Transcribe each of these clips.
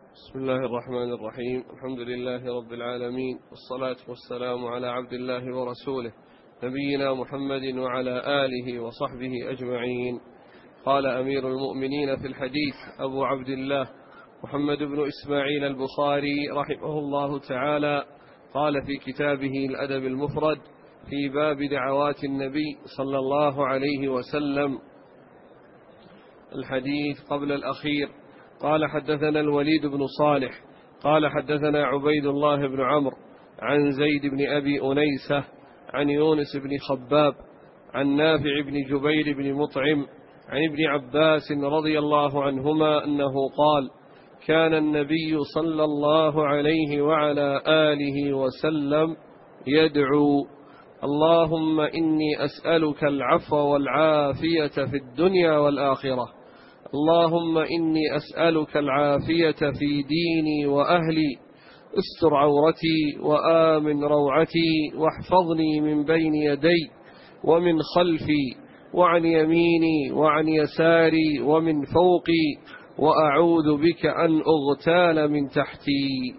بسم الله الرحمن الرحيم. الحمد لله رب العالمين، والصلاة والسلام على عبد الله ورسوله نبينا محمد وعلى آله وصحبه أجمعين. قال أمير المؤمنين في الحديث أبو عبد الله محمد بن إسماعيل البخاري رحمه الله تعالى، قال في كتابه الأدب المفرد في باب دعوات النبي صلى الله عليه وسلم الحديث قبل الأخير: قال حدثنا الوليد بن صالح قال حدثنا عبيد الله بن عمرو عن زيد بن أبي أنيسة عن يونس بن خباب عن نافع بن جبير بن مطعم عن ابن عباس رضي الله عنهما أنه قال: كان النبي صلى الله عليه وعلى آله وسلم يدعو: اللهم إني أسألك العفو والعافية في الدنيا والآخرة، اللهم إني أسألك العافية في ديني وأهلي، استر عورتي وآمن روعتي، واحفظني من بين يدي ومن خلفي وعن يميني وعن يساري ومن فوقي، وأعوذ بك أن أغتال من تحتي.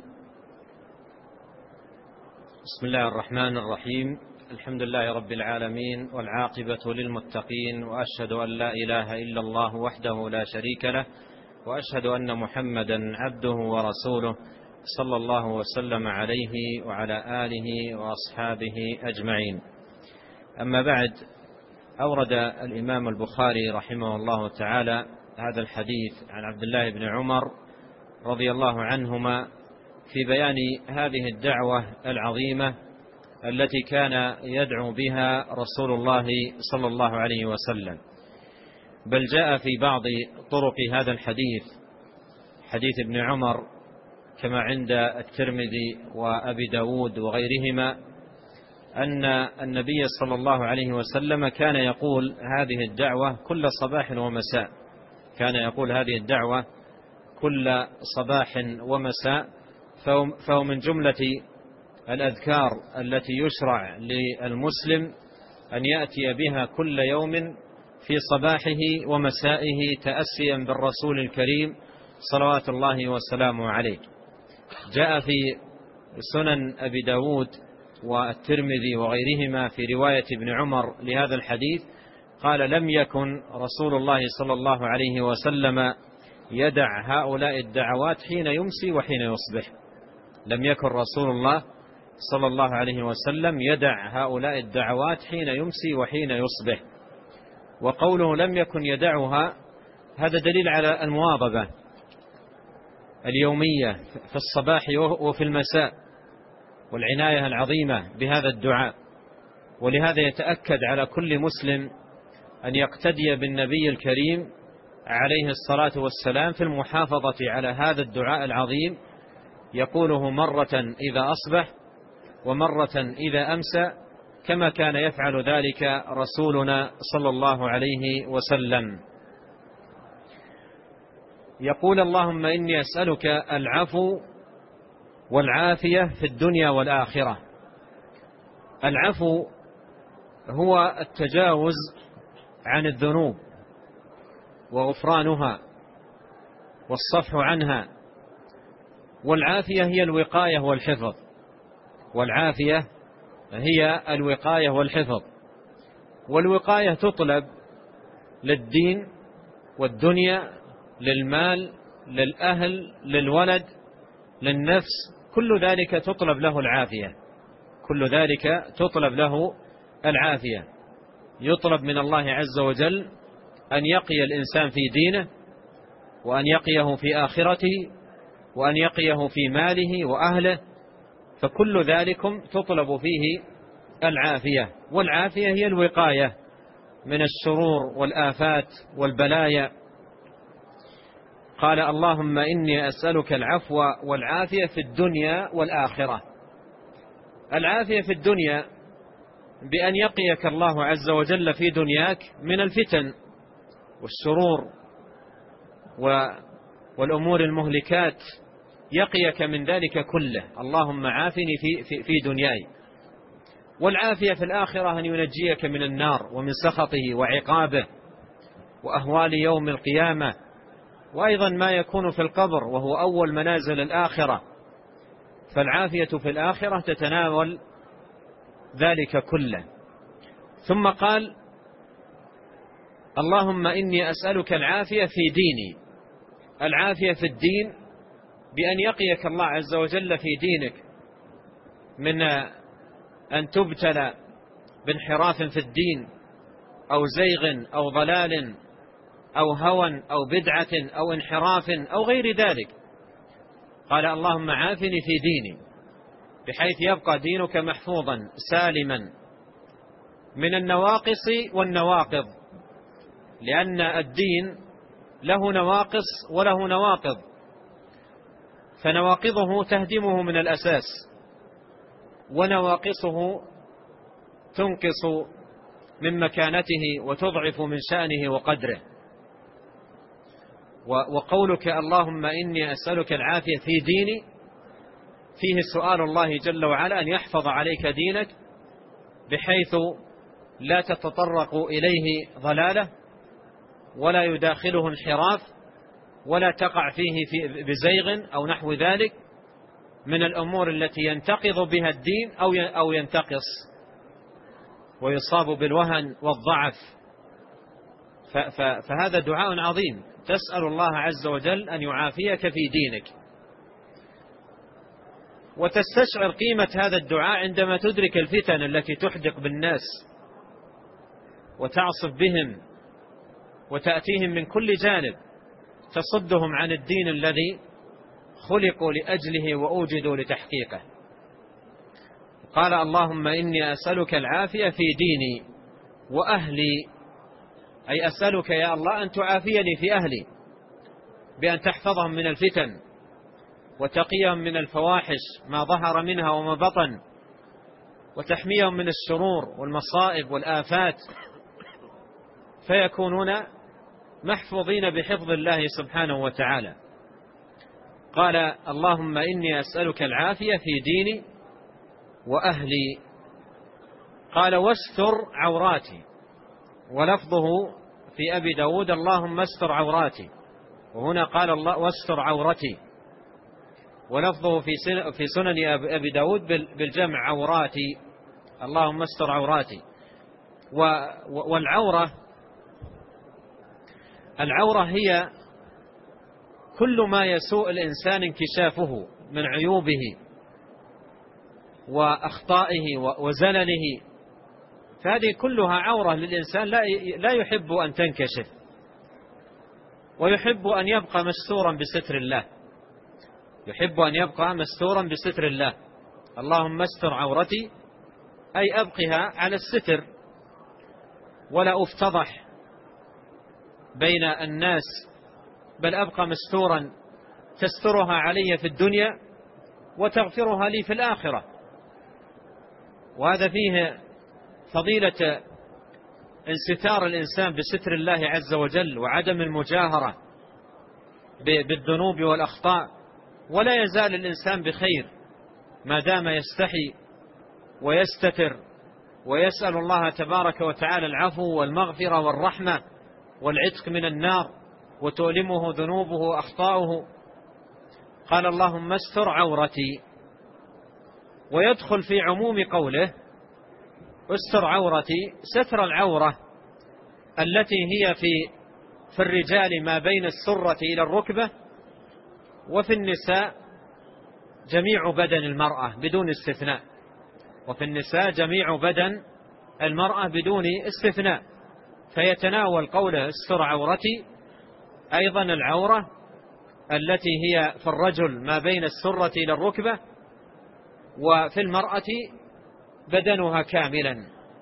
بسم الله الرحمن الرحيم. الحمد لله رب العالمين، والعاقبة للمتقين، وأشهد أن لا إله إلا الله وحده لا شريك له، وأشهد أن محمدا عبده ورسوله صلى الله وسلم عليه وعلى آله وأصحابه أجمعين. أما بعد، أورد الإمام البخاري رحمه الله تعالى هذا الحديث عن عبد الله بن عمر رضي الله عنهما في بيان هذه الدعوة العظيمة التي كان يدعو بها رسول الله صلى الله عليه وسلم. بل جاء في بعض طرق هذا الحديث، حديث ابن عمر، كما عند الترمذي وأبي داود وغيرهما، أن النبي صلى الله عليه وسلم كان يقول هذه الدعوة كل صباح ومساء، كان يقول هذه الدعوة كل صباح ومساء، فهو من جملة الأذكار التي يشرع للمسلم أن يأتي بها كل يوم في صباحه ومسائه، تأسيا بالرسول الكريم صلوات الله وسلامه عليه. جاء في سنن أبي داود والترمذي وغيرهما في رواية ابن عمر لهذا الحديث، قال: لم يكن رسول الله صلى الله عليه وسلم يدع هؤلاء الدعوات حين يمسي وحين يصبح. لم يكن رسول الله صلى الله عليه وسلم يدع هؤلاء الدعوات حين يمسي وحين يصبح. وقوله لم يكن يدعها هذا دليل على المواظبة اليومية في الصباح وفي المساء، والعناية العظيمة بهذا الدعاء. ولهذا يتأكد على كل مسلم أن يقتدي بالنبي الكريم عليه الصلاة والسلام في المحافظة على هذا الدعاء العظيم، يقوله مرة إذا أصبح ومرة إذا أمسى، كما كان يفعل ذلك رسولنا صلى الله عليه وسلم. يقول: اللهم إني أسألك العفو والعافية في الدنيا والآخرة. العفو هو التجاوز عن الذنوب وغفرانها والصفح عنها، والعافية هي الوقاية والحفظ. والعافية هي الوقاية والحفظ. والوقاية تطلب للدين والدنيا، للمال، للأهل، للولد، للنفس، كل ذلك تطلب له العافية، كل ذلك تطلب له العافية. يطلب من الله عز وجل أن يقي الإنسان في دينه، وأن يقيه في آخرته، وأن يقيه في ماله وأهله، فكل ذلكم تطلب فيه العافية. والعافية هي الوقاية من الشرور والآفات والبلايا. قال: اللهم إني أسألك العفو والعافية في الدنيا والآخرة. العافية في الدنيا بأن يقيك الله عز وجل في دنياك من الفتن والشرور والأمور المهلكات، يقيك من ذلك كله. اللهم عافني في دنياي. والعافية في الآخرة أن ينجيك من النار ومن سخطه وعقابه وأهوال يوم القيامة وأيضا ما يكون في القبر وهو أول منازل الآخرة، فالعافية في الآخرة تتناول ذلك كله. ثم قال: اللهم إني أسألك العافية في ديني، العافية في الدين بأن يقيك الله عز وجل في دينك من أن تبتلى بانحراف في الدين أو زيغ أو ضلال أو هوى أو بدعة أو انحراف أو غير ذلك. قال: اللهم عافني في ديني بحيث يبقى دينك محفوظا سالما من النواقص والنواقض، لأن الدين له نواقص وله نواقض، فنواقضه تهدمه من الأساس، ونواقصه تنقص من مكانته وتضعف من شأنه وقدره. وقولك اللهم إني أسألك العافية في ديني فيه سؤال الله جل وعلا أن يحفظ عليك دينك بحيث لا تتطرق إليه ضلالة ولا يداخله انحراف ولا تقع فيه بزيغ أو نحو ذلك من الأمور التي ينتقض بها الدين أو ينتقص ويصاب بالوهن والضعف. فهذا دعاء عظيم، تسأل الله عز وجل أن يعافيك في دينك، وتستشعر قيمة هذا الدعاء عندما تدرك الفتن التي تحدق بالناس وتعصف بهم وتأتيهم من كل جانب تصدهم عن الدين الذي خلقوا لأجله وأوجدوا لتحقيقه. قال: اللهم إني أسألك العافية في ديني وأهلي، أي أسألك يا الله أن تعافيني في أهلي بأن تحفظهم من الفتن وتقيهم من الفواحش ما ظهر منها وما بطن، وتحميهم من الشرور والمصائب والآفات، فيكونون محفوظين بحفظ الله سبحانه وتعالى. قال: اللهم إني أسألك العافية في ديني وأهلي. قال: واستر عوراتي، ولفظه في أبي داود اللهم استر عوراتي، وهنا قال الله واستر عورتي، ولفظه في سنن أبي داود بالجمع عوراتي، اللهم استر عوراتي. العورة هي كل ما يسوء الإنسان انكشافه من عيوبه وأخطائه وزلله، فهذه كلها عورة للإنسان لا يحب أن تنكشف، ويحب أن يبقى مستورا بستر الله، يحب أن يبقى مستورا بستر الله. اللهم استر عورتي أي أبقها على الستر ولا أفتضح بين الناس، بل أبقى مستورا تسترها علي في الدنيا وتغفرها لي في الآخرة. وهذا فيه فضيلة انستار الإنسان بستر الله عز وجل وعدم المجاهرة بالذنوب والأخطاء، ولا يزال الإنسان بخير ما دام يستحي ويستتر ويسأل الله تبارك وتعالى العفو والمغفرة والرحمة والعتق من النار وتؤلمه ذنوبه وأخطاؤه. قال: اللهم استر عورتي، ويدخل في عموم قوله استر عورتي ستر العورة التي هي في الرجال ما بين السرة إلى الركبة، وفي النساء جميع بدن المرأة بدون استثناء، وفي النساء جميع بدن المرأة بدون استثناء، فيتناول قوله استر عورتي أيضا العورة التي هي في الرجل ما بين السرة إلى الركبة، وفي المرأة بدنها كاملا.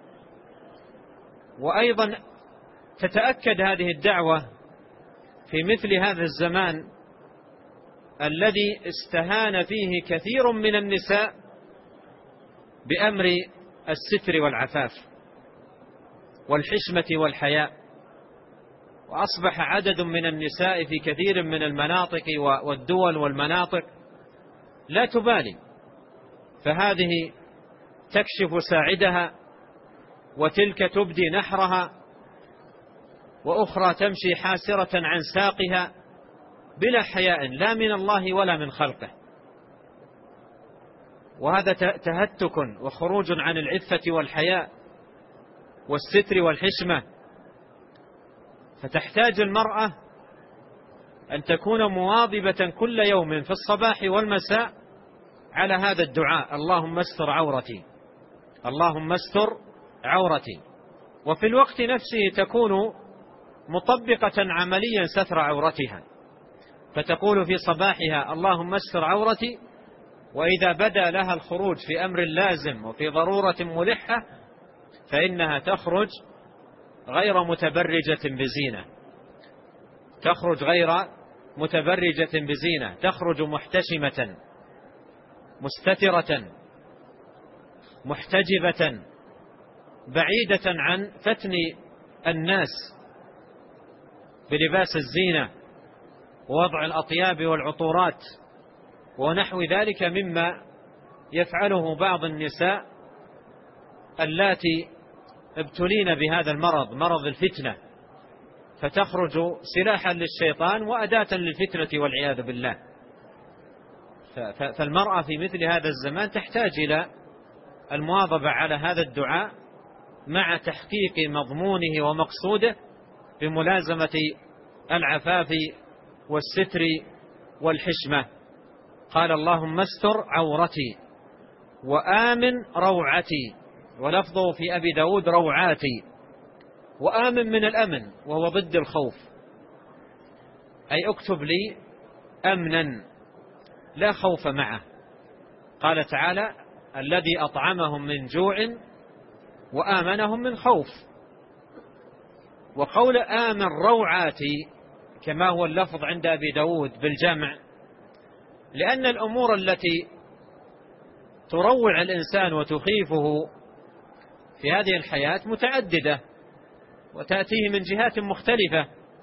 وأيضا تتأكد هذه الدعوة في مثل هذا الزمان الذي استهان فيه كثير من النساء بأمر الستر والعفاف والحشمة والحياء، وأصبح عدد من النساء في كثير من المناطق والدول والمناطق لا تبالي، فهذه تكشف ساعدها وتلك تبدي نحرها وأخرى تمشي حاسرة عن ساقها بلا حياء لا من الله ولا من خلقه، وهذا تهتك وخروج عن العفة والحياء والستر والحشمة. فتحتاج المرأة أن تكون مواظبة كل يوم في الصباح والمساء على هذا الدعاء: اللهم استر عورتي، اللهم استر عورتي. وفي الوقت نفسه تكون مطبقة عمليا ستر عورتها، فتقول في صباحها: اللهم استر عورتي، وإذا بدا لها الخروج في أمر لازم وفي ضرورة ملحة فإنها تخرج غير متبرجة بزينة، تخرج غير متبرجة بزينة، تخرج محتشمة مستترة محتجبة بعيدة عن فتن الناس بلباس الزينة ووضع الأطياب والعطورات ونحو ذلك مما يفعله بعض النساء اللاتي ابتلين بهذا المرض، مرض الفتنة، فتخرج سلاحا للشيطان وأداة للفتنة والعياذ بالله. فالمرأة في مثل هذا الزمان تحتاج إلى المواظبة على هذا الدعاء مع تحقيق مضمونه ومقصوده بملازمة العفاف والستر والحشمة. قال: اللهم استر عورتي وآمن روعتي، ولفظه في أبي داود روعاتي. وآمن من الأمن وهو ضد الخوف، أي اكتب لي أمنا لا خوف معه. قال تعالى: الذي أطعمهم من جوع وآمنهم من خوف. وقول آمن روعاتي كما هو اللفظ عند أبي داود بالجمع، لأن الأمور التي تروع الإنسان وتخيفه في هذه الحياة متعددة وتأتيه من جهات مختلفة،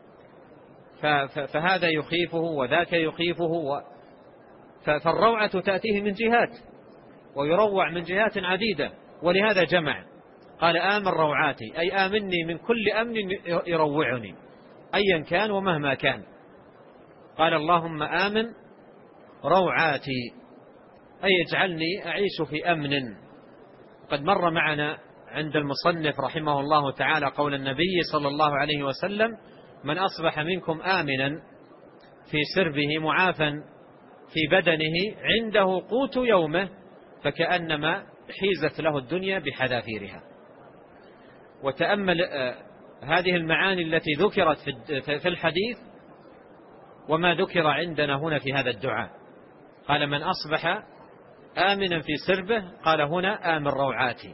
فهذا يخيفه وذاك يخيفه، فالروعة تأتيه من جهات ويروع من جهات عديدة، ولهذا جمع. قال: آمن روعاتي، أي آمني من كل أمن يروعني أيا كان ومهما كان. قال: اللهم آمن روعاتي، أي اجعلني أعيش في أمن. قد مر معنا عند المصنف رحمه الله تعالى قول النبي صلى الله عليه وسلم: من أصبح منكم آمنا في سربه معافا في بدنه عنده قوت يومه فكأنما حيزت له الدنيا بحذافيرها. وتأمل هذه المعاني التي ذكرت في الحديث وما ذكر عندنا هنا في هذا الدعاء. قال: من أصبح آمنا في سربه، قال هنا: آمن روعاتي.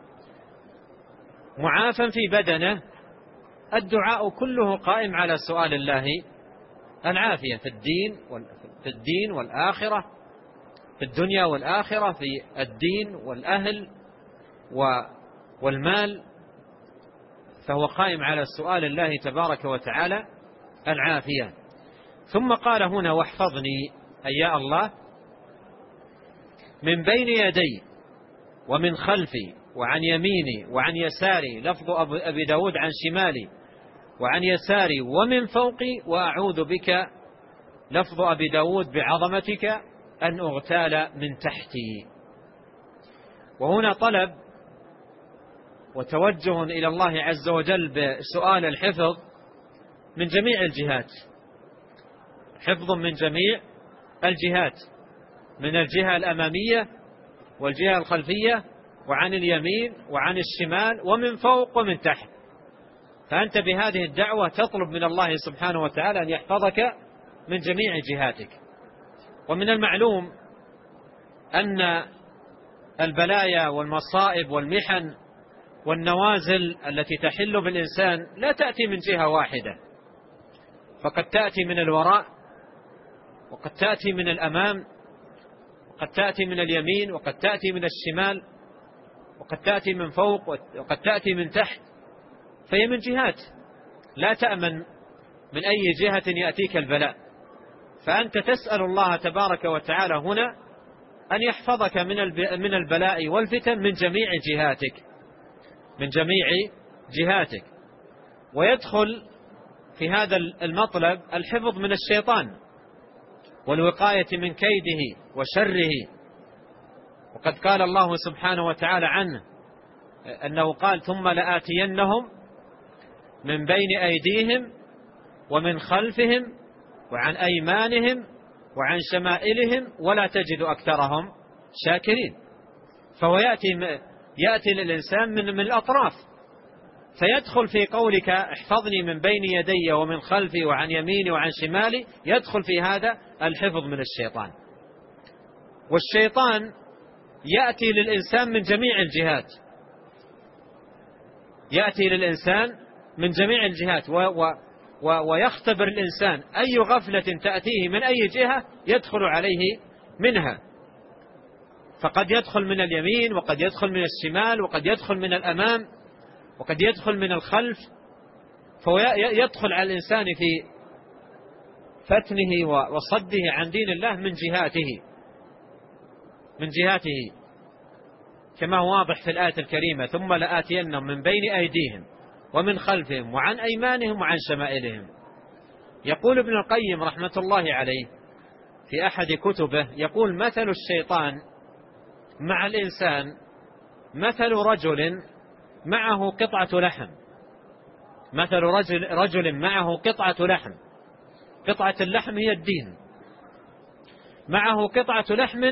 معافا في بدنه، الدعاء كله قائم على سؤال الله العافية في الدين والآخرة، في الدنيا والآخرة، في الدين والأهل والمال، فهو قائم على سؤال الله تبارك وتعالى العافية. ثم قال هنا: واحفظني، أي يا الله، من بين يدي ومن خلفي وعن يميني وعن يساري، لفظ أبي داود عن شمالي وعن يساري ومن فوقي، وأعوذ بك، لفظ أبي داود بعظمتك، أن أغتال من تحتي. وهنا طلب وتوجه إلى الله عز وجل بسؤال الحفظ من جميع الجهات، حفظ من جميع الجهات، من الجهة الأمامية والجهة الخلفية وعن اليمين وعن الشمال ومن فوق ومن تحت. فأنت بهذه الدعوة تطلب من الله سبحانه وتعالى أن يحفظك من جميع جهاتك. ومن المعلوم أن البلايا والمصائب والمحن والنوازل التي تحل بالإنسان لا تأتي من جهة واحدة، فقد تأتي من الوراء، وقد تأتي من الأمام، وقد تأتي من اليمين، وقد تأتي من الشمال، وقد تأتي من فوق، وقد تأتي من تحت. فهي من جهات، لا تأمن من أي جهة يأتيك البلاء. فأنت تسأل الله تبارك وتعالى هنا أن يحفظك من البلاء والفتن من جميع جهاتك، من جميع جهاتك. ويدخل في هذا المطلب الحفظ من الشيطان والوقاية من كيده وشره. وقد قال الله سبحانه وتعالى عنه أنه قال: ثم لآتينهم من بين أيديهم ومن خلفهم وعن أيمانهم وعن شمائلهم ولا تجد أكثرهم شاكرين. فهو يأتي للإنسان من الأطراف، فيدخل في قولك: احفظني من بين يدي ومن خلفي وعن يميني وعن شمالي، يدخل في هذا الحفظ من الشيطان. والشيطان يأتي للإنسان من جميع الجهات، يأتي للإنسان من جميع الجهات ويختبر الإنسان أي غفلة تأتيه من أي جهة يدخل عليه منها. فقد يدخل من اليمين، وقد يدخل من الشمال، وقد يدخل من الأمام، وقد يدخل من الخلف. فيدخل على الإنسان في فتنه وصده عن دين الله من جهاته كما هو واضح في الآية الكريمة: ثم لآتينهم من بين أيديهم ومن خلفهم وعن أيمانهم وعن شمائلهم. يقول ابن القيم رحمة الله عليه في أحد كتبه، يقول: مثل الشيطان مع الإنسان مثل رجل معه قطعة لحم، مثل رجل معه قطعة لحم، قطعة اللحم هي الدين، معه قطعة لحم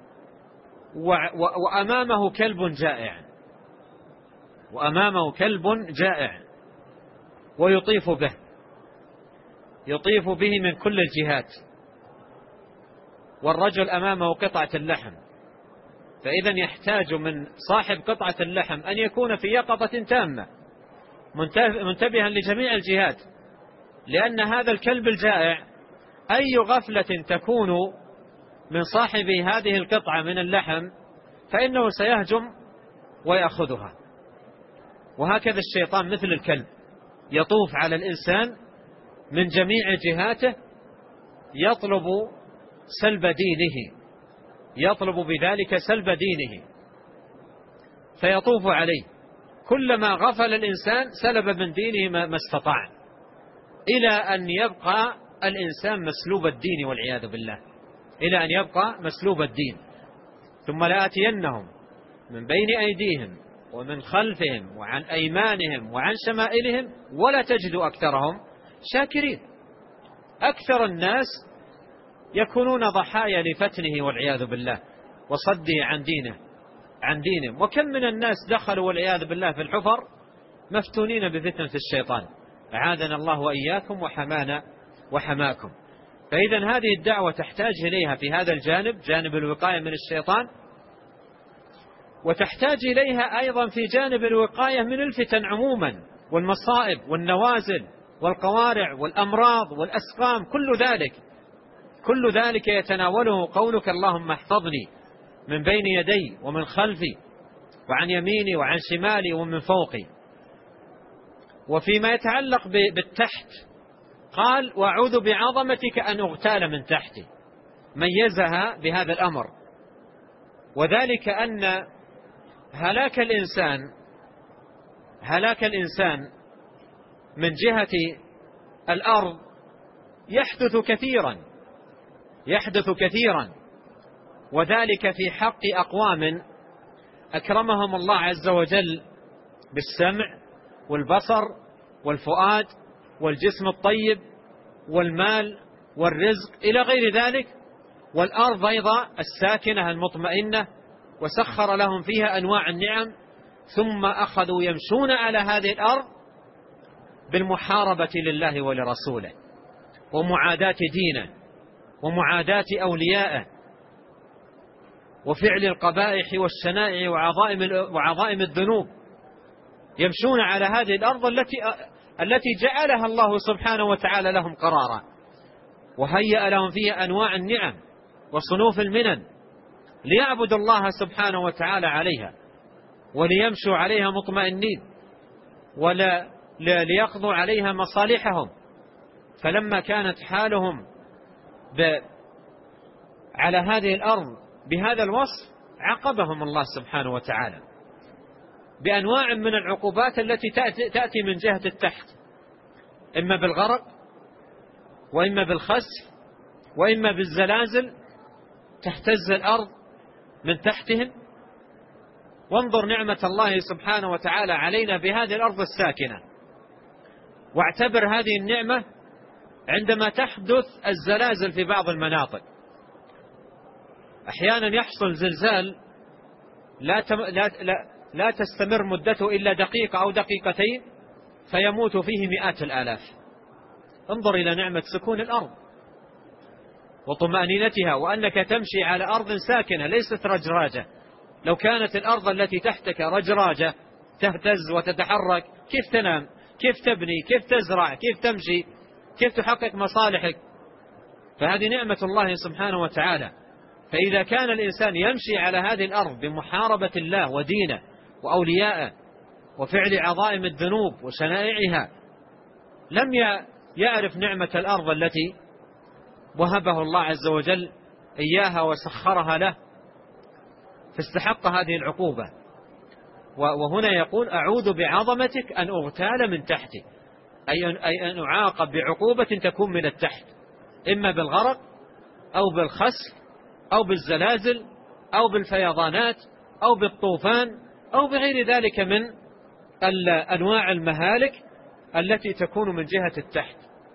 وأمامه كلب جائع، وأمامه كلب جائع ويطيف به، يطيف به من كل الجهات، والرجل أمامه قطعة اللحم. فإذا يحتاج من صاحب قطعة اللحم أن يكون في يقظة تامة منتبها لجميع الجهات، لأن هذا الكلب الجائع أي غفلة تكون من صاحب هذه القطعة من اللحم فإنه سيهجم ويأخذها. وهكذا الشيطان مثل الكلب يطوف على الإنسان من جميع جهاته، يطلب سلب دينه، يطلب بذلك سلب دينه، فيطوف عليه. كلما غفل الإنسان سلب من دينه ما استطاع، إلى أن يبقى الإنسان مسلوب الدين والعياذ بالله، إلى أن يبقى مسلوب الدين. ثم لآتينهم من بين أيديهم ومن خلفهم وعن أيمانهم وعن شمائلهم ولا تجد أكثرهم شاكرين. أكثر الناس يكونون ضحايا لفتنه والعياذ بالله وصده عن دينه. وكم من الناس دخلوا والعياذ بالله في الحفر مفتونين بفتنة الشيطان، أعاذنا الله وإياكم وحمانا وحماكم. فإذا هذه الدعوة تحتاج إليها في هذا الجانب، جانب الوقاية من الشيطان، وتحتاج إليها أيضا في جانب الوقاية من الفتن عموما والمصائب والنوازل والقوارع والأمراض والأسقام. كل ذلك يتناوله قولك: اللهم احفظني من بين يدي ومن خلفي وعن يميني وعن شمالي ومن فوقي. وفيما يتعلق بالتحت قال: وأعوذ بعظمتك أن أغتال من تحتي، ميزها بهذا الأمر. وذلك أن هلاك الإنسان من جهة الأرض يحدث كثيرا، وذلك في حق أقوام أكرمهم الله عز وجل بالسمع والبصر والفؤاد والجسم الطيب والمال والرزق إلى غير ذلك، والأرض أيضا الساكنة المطمئنة، وسخر لهم فيها أنواع النعم، ثم أخذوا يمشون على هذه الأرض بالمحاربة لله ولرسوله ومعاداة دينه ومعاداة أوليائه وفعل القبائح والشنائع وعظائم الذنوب. يمشون على هذه الأرض التي جعلها الله سبحانه وتعالى لهم قرارا، وهيأ لهم فيها أنواع النعم وصنوف المنن، ليعبدوا الله سبحانه وتعالى عليها وليمشوا عليها مطمئنين ليقضوا عليها مصالحهم. فلما كانت حالهم على هذه الأرض بهذا الوصف عاقبهم الله سبحانه وتعالى بأنواع من العقوبات التي تأتي من جهة التحت، إما بالغرق وإما بالخسف وإما بالزلازل تهتز الأرض من تحتهم. وانظر نعمة الله سبحانه وتعالى علينا بهذه الأرض الساكنة، واعتبر هذه النعمة عندما تحدث الزلازل في بعض المناطق. أحيانا يحصل زلزال لا تستمر مدته إلا دقيقة أو دقيقتين فيموت فيه مئات الآلاف. انظر إلى نعمة سكون الأرض وطمأنينتها، وأنك تمشي على أرض ساكنة ليست رجراجة. لو كانت الأرض التي تحتك رجراجة تهتز وتتحرك، كيف تنام؟ كيف تبني؟ كيف تزرع؟ كيف تمشي؟ كيف تحقق مصالحك؟ فهذه نعمة الله سبحانه وتعالى. فإذا كان الإنسان يمشي على هذه الأرض بمحاربة الله ودينه وأولياءه وفعل عظائم الذنوب وشنائعها، لم يعرف نعمة الأرض التي وهبه الله عز وجل إياها وسخرها له، فاستحق هذه العقوبة. وهنا يقول: أعوذ بعظمتك أن أغتال من تحتي، أي أن أعاقب بعقوبة تكون من التحت، إما بالغرق أو بالخسف أو بالزلازل أو بالفيضانات أو بالطوفان أو بغير ذلك من أنواع المهالك التي تكون من جهة التحت.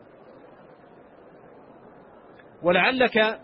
ولعلك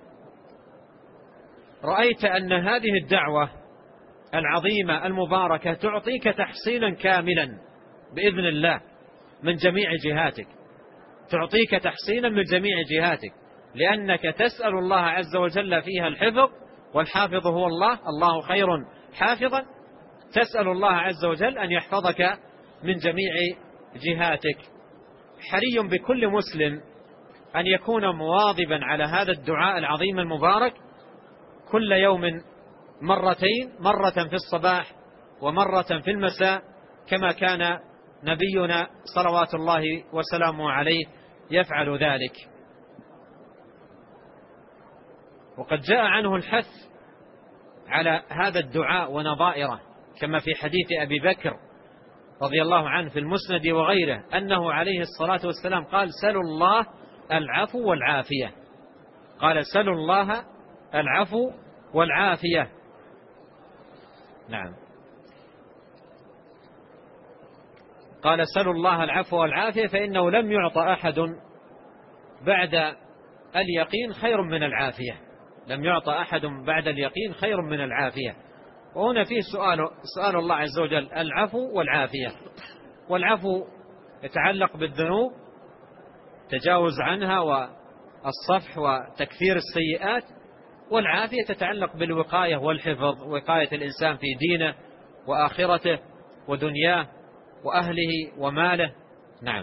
رأيت أن هذه الدعوة العظيمة المباركة تعطيك تحصينا كاملا بإذن الله من جميع جهاتك، تعطيك تحصينا من جميع جهاتك، لأنك تسأل الله عز وجل فيها الحفظ، والحافظ هو الله، الله خير حافظا. تسأل الله عز وجل أن يحفظك من جميع جهاتك. حري بكل مسلم أن يكون مواظبا على هذا الدعاء العظيم المبارك كل يوم مرتين، مرة في الصباح ومرة في المساء، كما كان نبينا صلوات الله وسلامه عليه يفعل ذلك. وقد جاء عنه الحث على هذا الدعاء ونظائره، كما في حديث أبي بكر رضي الله عنه في المسند وغيره، أنه عليه الصلاة والسلام قال: سلوا الله العفو والعافية. قال: سلوا الله العفو والعافية. نعم، قال: سلوا الله العفو والعافية، فإنه لم يعطى أحد بعد اليقين خير من العافية، لم يعطى أحد بعد اليقين خير من العافية. وهنا فيه سؤال الله عز وجل العفو والعافية. والعفو يتعلق بالذنوب، تجاوز عنها والصفح وتكثير السيئات، والعافية تتعلق بالوقاية والحفظ، وقاية الإنسان في دينه وآخرته ودنياه وأهله وماله. نعم.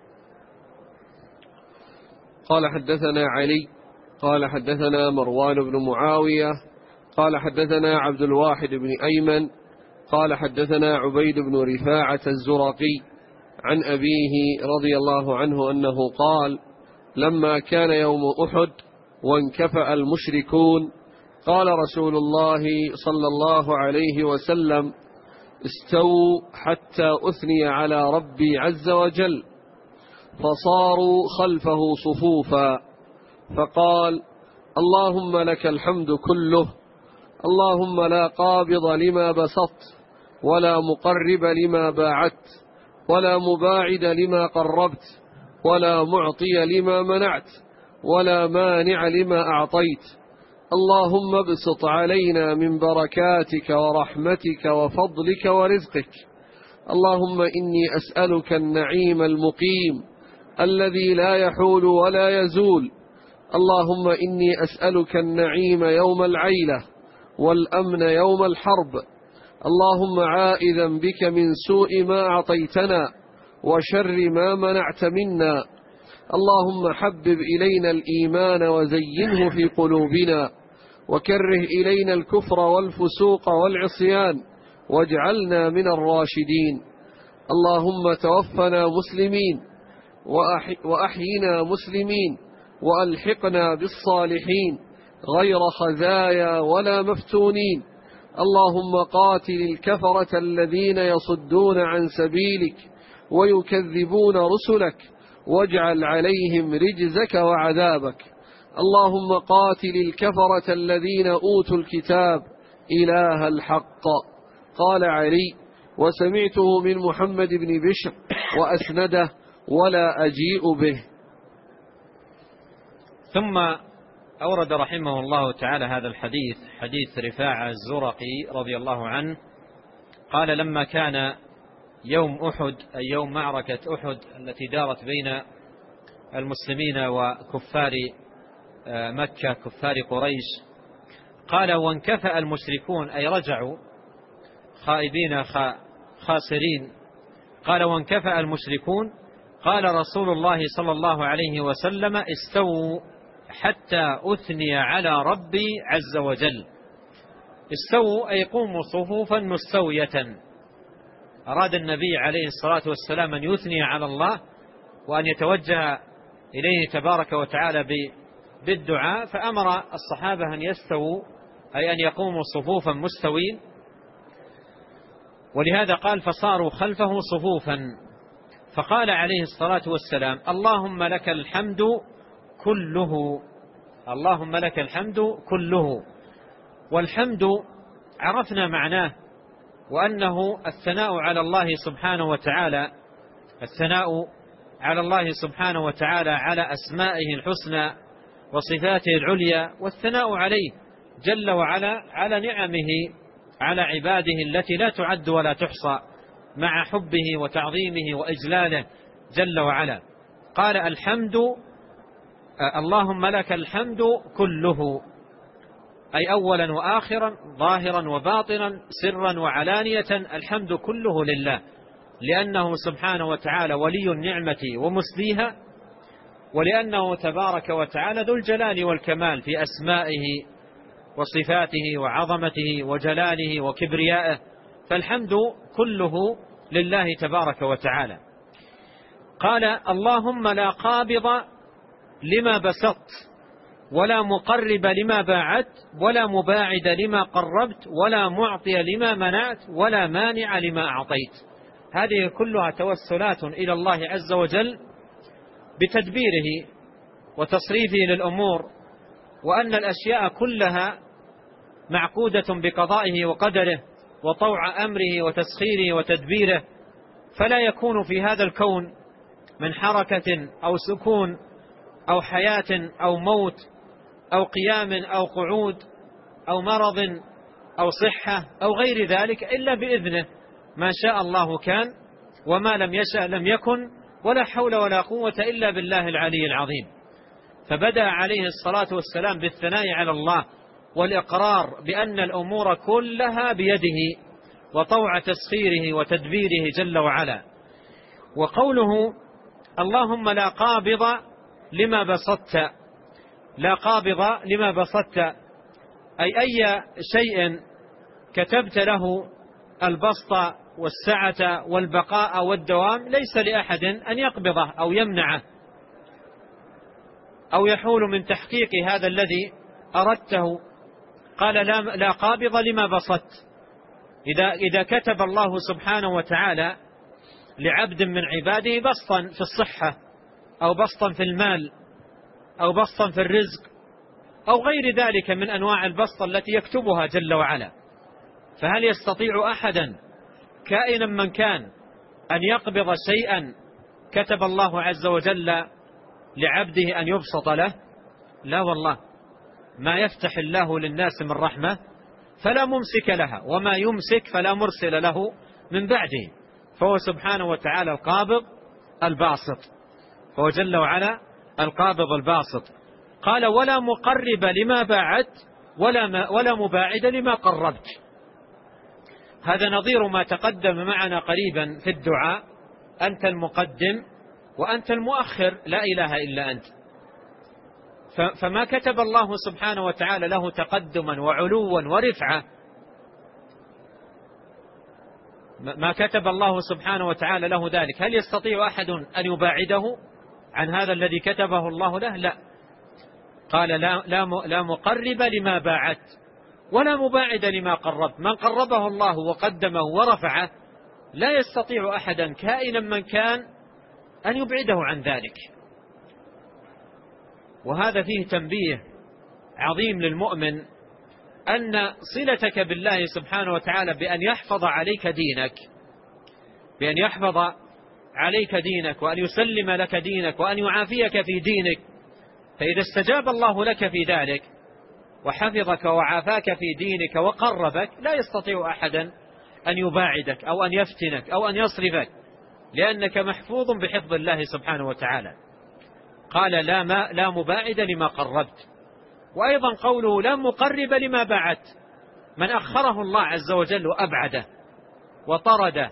قال: حدثنا علي قال: حدثنا مروان بن معاوية قال: حدثنا عبد الواحد بن أيمن قال: حدثنا عبيد بن رفاعة الزرقي عن أبيه رضي الله عنه أنه قال: لما كان يوم أحد وانكفأ المشركون قال رسول الله صلى الله عليه وسلم: استووا حتى أثني على ربي عز وجل، فصاروا خلفه صفوفا، فقال: اللهم لك الحمد كله، اللهم لا قابض لما بسطت ولا مقرب لما باعدت ولا مباعد لما قربت ولا معطي لما منعت ولا مانع لما أعطيت، اللهم ابسط علينا من بركاتك ورحمتك وفضلك ورزقك، اللهم إني أسألك النعيم المقيم الذي لا يحول ولا يزول، اللهم إني أسألك النعيم يوم العيلة والأمن يوم الحرب، اللهم عائذا بك من سوء ما أعطيتنا وشر ما منعت منا، اللهم حبب إلينا الإيمان وزينه في قلوبنا وكره إلينا الكفر والفسوق والعصيان واجعلنا من الراشدين، اللهم توفنا مسلمين وأحينا مسلمين وألحقنا بالصالحين غير خزايا ولا مفتونين، اللهم قاتل الكفرة الذين يصدون عن سبيلك ويكذبون رسلك واجعل عليهم رجزك وعذابك، اللهم قاتل الكفرة الذين أوتوا الكتاب إله الحق. قال علي: وسمعته من محمد بن بشر وأسنده ولا أجيء به. ثم أورد رحمه الله تعالى هذا الحديث، حديث رفاعة الزرقي رضي الله عنه، قال: لما كان يوم أحد، أي يوم معركة أحد التي دارت بين المسلمين وكفار مكة كفار قريش، قال: وانكفأ المشركون، أي رجعوا خائبين خاسرين. قال: وانكفأ المشركون. قال رسول الله صلى الله عليه وسلم: استووا حتى أثني على ربي عز وجل. استووا أي قوموا صفوفا مستوية. أراد النبي عليه الصلاة والسلام أن يثني على الله وأن يتوجه إليه تبارك وتعالى بالدعاء، فأمر الصحابة أن يستووا، أي أن يقوموا صفوفا مستوين، ولهذا قال: فصاروا خلفه صفوفا. فقال عليه الصلاة والسلام: اللهم لك الحمد كله، اللهم لك الحمد كله. والحمد عرفنا معناه، وأنه الثناء على الله سبحانه وتعالى، الثناء على الله سبحانه وتعالى على أسمائه الحسنى وصفاته العليا، والثناء عليه جل وعلا على نعمه على عباده التي لا تعد ولا تحصى، مع حبه وتعظيمه وإجلاله جل وعلا. قال: الحمد، اللهم لك الحمد كله، أي أولا وآخرا، ظاهرا وباطنا، سرا وعلانية، الحمد كله لله، لأنه سبحانه وتعالى ولي النعمة ومسديها، ولأنه تبارك وتعالى ذو الجلال والكمال في أسمائه وصفاته وعظمته وجلاله وكبريائه، فالحمد كله لله تبارك وتعالى. قال: اللهم لا قابض لما بسطت، ولا مقرب لما باعدت، ولا مباعد لما قربت، ولا معطي لما منعت، ولا مانع لما أعطيت. هذه كلها توسلات إلى الله عز وجل بتدبيره وتصريفه للأمور، وأن الأشياء كلها معقودة بقضائه وقدره وطوع أمره وتسخيره وتدبيره، فلا يكون في هذا الكون من حركة أو سكون أو حياة أو موت أو قيام أو قعود أو مرض أو صحة أو غير ذلك إلا بإذنه. ما شاء الله كان، وما لم يشأ لم يكن، ولا حول ولا قوة إلا بالله العلي العظيم. فبدأ عليه الصلاة والسلام بالثناء على الله والإقرار بأن الأمور كلها بيده وطوع تسخيره وتدبيره جل وعلا. وقوله: اللهم لا قابض لما بسطت، لا قابض لما بسطت، أي شيء كتبت له البسط والسعة والبقاء والدوام ليس لأحد أن يقبضه أو يمنعه أو يحول من تحقيق هذا الذي أردته. قال: لا قابض لما بسطت. إذا كتب الله سبحانه وتعالى لعبد من عباده بسطا في الصحة أو بسطا في المال أو بسطا في الرزق أو غير ذلك من أنواع البسط التي يكتبها جل وعلا، فهل يستطيع أحدا كائنا من كان أن يقبض شيئا كتب الله عز وجل لعبده أن يبسط له؟ لا والله. ما يفتح الله للناس من رحمة فلا ممسك لها، وما يمسك فلا مرسل له من بعده، فهو سبحانه وتعالى القابض الباسط، فهو جل وعلا القابض الباسط. قال: ولا مقرب لما باعدت، ولا مباعد لما قربت. هذا نظير ما تقدم معنا قريبا في الدعاء: أنت المقدم وأنت المؤخر، لا إله إلا أنت. فما كتب الله سبحانه وتعالى له تقدما وعلوا ورفعة، ما كتب الله سبحانه وتعالى له ذلك، هل يستطيع أحد أن يباعده عن هذا الذي كتبه الله له؟ لا. قال: لا مقرب لما باعدت ولا مباعد لما قربت. من قربه الله وقدمه ورفعه لا يستطيع أحدا كائنا من كان أن يبعده عن ذلك. وهذا فيه تنبيه عظيم للمؤمن أن صلتك بالله سبحانه وتعالى بأن يحفظ عليك دينك وأن يسلم لك دينك وأن يعافيك في دينك. فإذا استجاب الله لك في ذلك وحفظك وعافاك في دينك وقربك، لا يستطيع أحدا أن يباعدك أو أن يفتنك أو أن يصرفك، لأنك محفوظ بحفظ الله سبحانه وتعالى. قال لا مباعد لما قربت. وأيضا قوله لا مقرب لما بعدت، من أخره الله عز وجل وأبعده وطرده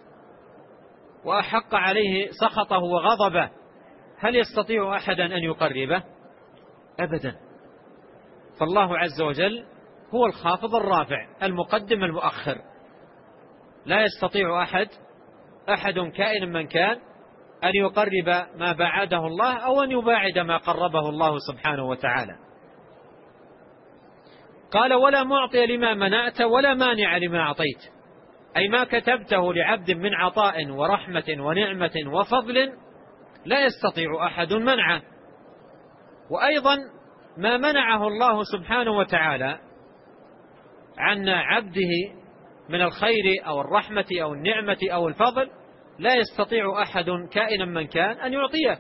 وأحق عليه سخطه وغضبه، هل يستطيع أحدا أن يقربه؟ أبدا. فالله عز وجل هو الخافض الرافع المقدم المؤخر، لا يستطيع أحد كائن من كان أن يقرب ما بعده الله أو أن يباعد ما قربه الله سبحانه وتعالى. قال ولا معطي لما منعت ولا مانع لما أعطيت، أي ما كتبته لعبد من عطاء ورحمة ونعمة وفضل لا يستطيع أحد منعه. وأيضا ما منعه الله سبحانه وتعالى عن عبده من الخير أو الرحمة أو النعمة أو الفضل لا يستطيع أحد كائنا من كان أن يعطيه.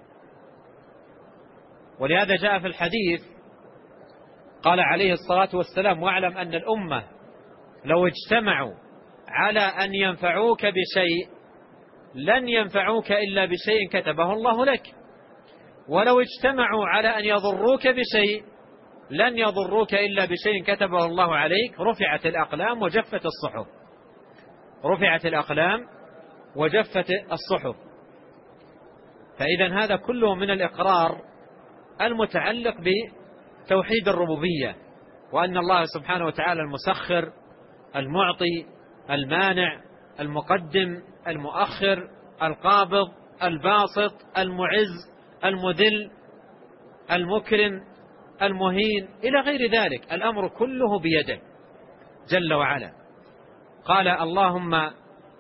ولهذا جاء في الحديث قال عليه الصلاة والسلام واعلم أن الأمة لو اجتمعوا على أن ينفعوك بشيء لن ينفعوك إلا بشيء كتبه الله لك، ولو اجتمعوا على أن يضروك بشيء لن يضروك إلا بشيء كتبه الله عليك. رفعت الأقلام وجفت الصحف. فإذا هذا كله من الإقرار المتعلق بتوحيد الربوبية، وأن الله سبحانه وتعالى المسخر المعطي المانع المقدم المؤخر القابض الباسط المعز المذل المكرم المهين إلى غير ذلك، الأمر كله بيده جل وعلا. قال اللهم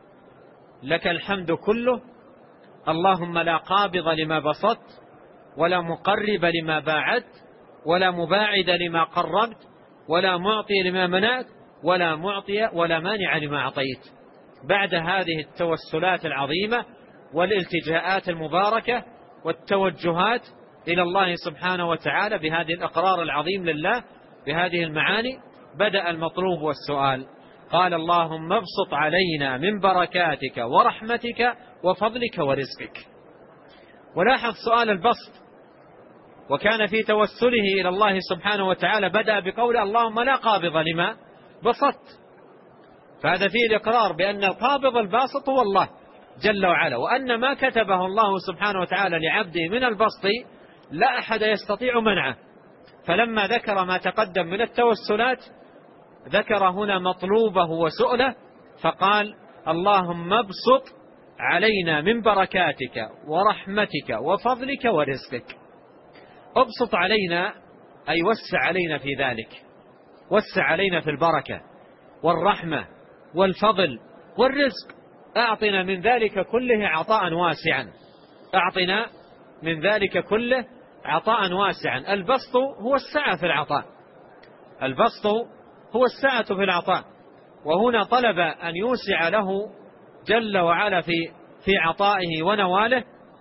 لك الحمد كله، اللهم لا قابض لما بسطت ولا مقرب لما باعدت ولا مباعد لما قربت ولا معطي لما منعت ولا معطي ولا مانع لما أعطيت. بعد هذه التوسلات العظيمة والالتجاءات المباركة والتوجهات إلى الله سبحانه وتعالى بهذه الأقرار العظيم لله بهذه المعاني، بدأ المطلوب والسؤال. قال اللهم ابسط علينا من بركاتك ورحمتك وفضلك ورزقك. ولاحظ سؤال البسط، وكان في توسله إلى الله سبحانه وتعالى بدأ بقول اللهم لا قابض لما بسطت، فهذا فيه الإقرار بأن القابض الباسط هو الله جل وعلا، وأن ما كتبه الله سبحانه وتعالى لعبده من البسط لا أحد يستطيع منعه. فلما ذكر ما تقدم من التوسلات ذكر هنا مطلوبه وسؤله، فقال اللهم ابسط علينا من بركاتك ورحمتك وفضلك ورزقك. ابسط علينا أي وسع علينا في ذلك، وسع علينا في البركة والرحمة والفضل والرزق. أعطنا من ذلك كله عطاء واسعا، أعطنا من ذلك كله عطاء واسعا. البسط هو السعة في العطاء، البسط هو السعة في العطاء، وهنا طلب أن يوسع له جل وعلا في عطائه ونواله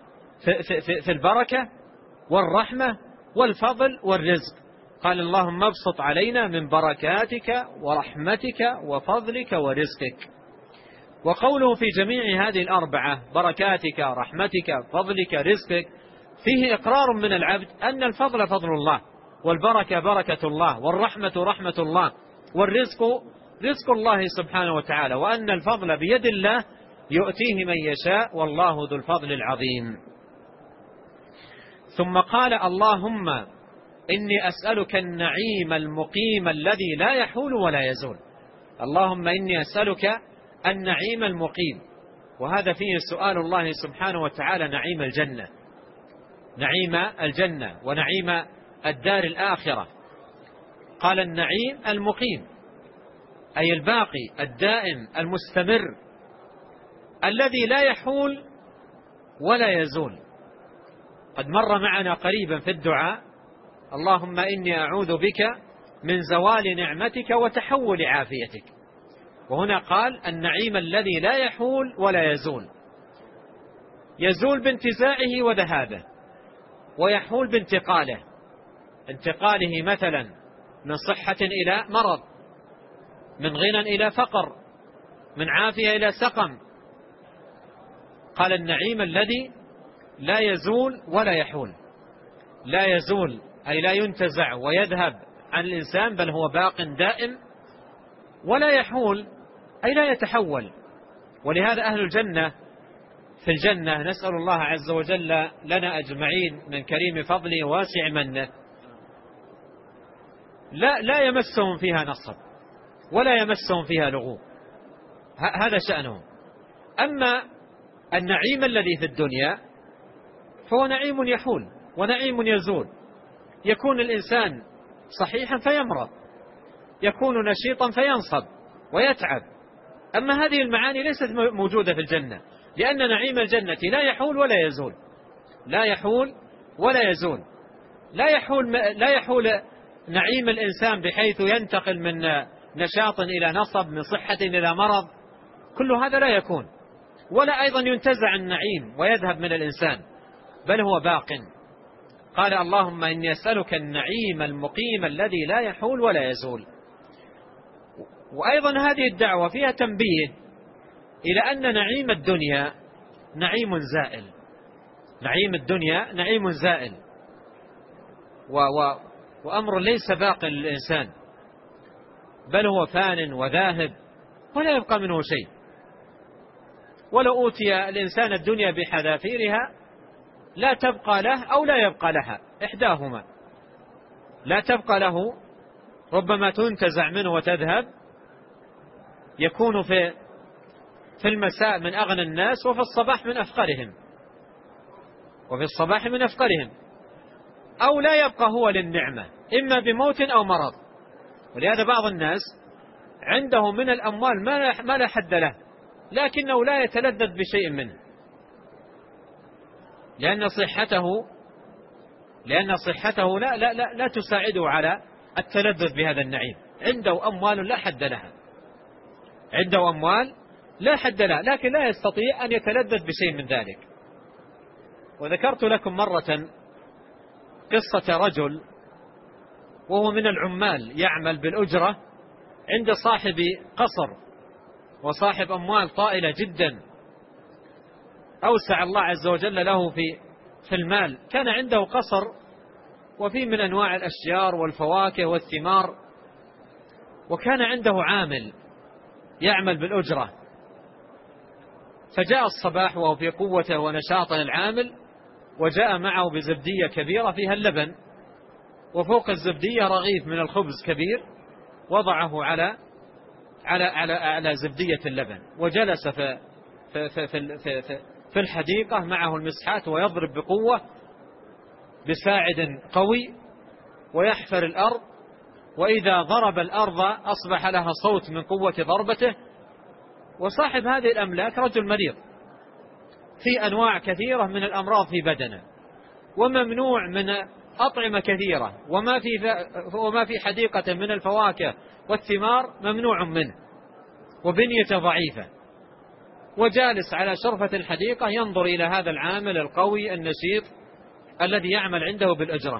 في البركة والرحمة والفضل والرزق. قال اللهم ابسط علينا من بركاتك ورحمتك وفضلك ورزقك. وقوله في جميع هذه الأربعة بركاتك رحمتك فضلك رزقك فيه إقرار من العبد أن الفضل فضل الله، والبركة بركة الله، والرحمة رحمة الله، والرزق رزق الله سبحانه وتعالى، وأن الفضل بيد الله يؤتيه من يشاء والله ذو الفضل العظيم. ثم قال اللهم إني أسألك النعيم المقيم الذي لا يحول ولا يزول. اللهم إني أسألك النعيم المقيم، وهذا فيه سؤال الله سبحانه وتعالى نعيم الجنة، نعيم الجنة ونعيم الدار الآخرة. قال النعيم المقيم أي الباقي الدائم المستمر الذي لا يحول ولا يزول. قد مر معنا قريبا في الدعاء: اللهم إني أعوذ بك من زوال نعمتك وتحول عافيتك. وهنا قال النعيم الذي لا يحول ولا يزول، يزول بانتزاعه وذهابه، ويحول بانتقاله، انتقاله مثلا من صحة إلى مرض، من غنى إلى فقر، من عافية إلى سقم. قال النعيم الذي لا يزول ولا يحول. لا يزول أي لا ينتزع ويذهب عن الإنسان، بل هو باق دائم. ولا يحول أي لا يتحول. ولهذا أهل الجنة في الجنة نسأل الله عز وجل لنا أجمعين من كريم فضله واسع منه لا يمسهم فيها نصب ولا يمسهم فيها لغوب، هذا شأنهم. أما النعيم الذي في الدنيا فهو نعيم يحول ونعيم يزول. يكون الإنسان صحيحا فيمرض، يكون نشيطا فينصب ويتعب. أما هذه المعاني ليست موجودة في الجنة، لأن نعيم الجنة لا يحول ولا يزول. لا يحول ولا يزول. لا يحول نعيم الإنسان بحيث ينتقل من نشاط إلى نصب، من صحة إلى مرض، كل هذا لا يكون. ولا أيضا ينتزع النعيم ويذهب من الإنسان، بل هو باق. قال اللهم إني أسألك النعيم المقيم الذي لا يحول ولا يزول. وأيضا هذه الدعوة فيها تنبيه إلى أن نعيم الدنيا نعيم زائل. نعيم الدنيا نعيم زائل، وأمر ليس باق للإنسان، بل هو فان وذاهب ولا يبقى منه شيء. ولو أوتي الإنسان الدنيا بحذافيرها لا تبقى له أو لا يبقى لها، إحداهما. لا تبقى له، ربما تنتزع منه وتذهب. يكون في المساء من أغنى الناس، وفي الصباح من أفقرهم، وفي الصباح من أفقرهم. أو لا يبقى هو للنعمة، إما بموت أو مرض. ولهذا بعض الناس عنده من الأموال ما لا حد له، لكنه لا يتلذذ بشيء منه، لأن صحته لا تساعده على التلذذ بهذا النعيم. عنده أموال لا حد لها، عنده أموال لا حد لها، لكن لا يستطيع أن يتلذذ بشيء من ذلك. وذكرت لكم مرة قصة رجل وهو من العمال يعمل بالأجرة عند صاحب قصر وصاحب أموال طائلة جدا، أوسع الله عز وجل له في المال. كان عنده قصر وفيه من أنواع الأشجار والفواكه والثمار، وكان عنده عامل يعمل بالأجرة. فجاء الصباح وهو في قوته ونشاطه العامل، وجاء معه بزبدية كبيرة فيها اللبن، وفوق الزبدية رغيف من الخبز كبير وضعه على زبدية اللبن، وجلس في الحديقة معه المسحات ويضرب بقوة بساعد قوي ويحفر الأرض. وإذا ضرب الأرض أصبح لها صوت من قوة ضربته. وصاحب هذه الأملاك رجل مريض في أنواع كثيرة من الأمراض في بدنه، وممنوع من أطعمة كثيرة، وما في حديقة من الفواكه والثمار ممنوع منه، وبنيته ضعيفة. وجالس على شرفة الحديقة ينظر إلى هذا العامل القوي النشيط الذي يعمل عنده بالأجرة.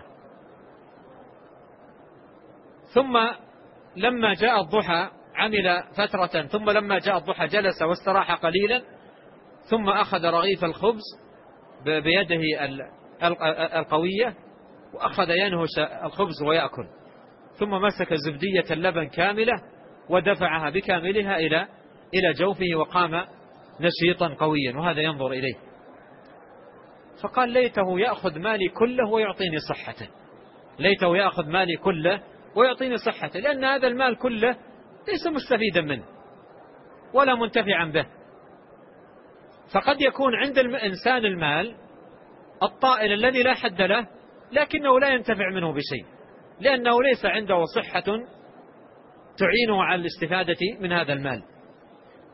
ثم لما جاء الضحى عمل فترة، ثم لما جاء الضحى جلس واستراح قليلا، ثم أخذ رغيف الخبز بيده القوية وأخذ ينهش الخبز ويأكل، ثم مسك زبدية اللبن كاملة ودفعها بكاملها إلى جوفه، وقام نشيطا قويا وهذا ينظر إليه. فقال ليته يأخذ مالي كله ويعطيني صحته، ليته يأخذ مالي كله ويعطيني صحته، لأن هذا المال كله ليس مستفيدا منه ولا منتفعا به. فقد يكون عند الإنسان المال الطائل الذي لا حد له، لكنه لا ينتفع منه بشيء، لأنه ليس عنده صحة تعينه على الاستفادة من هذا المال.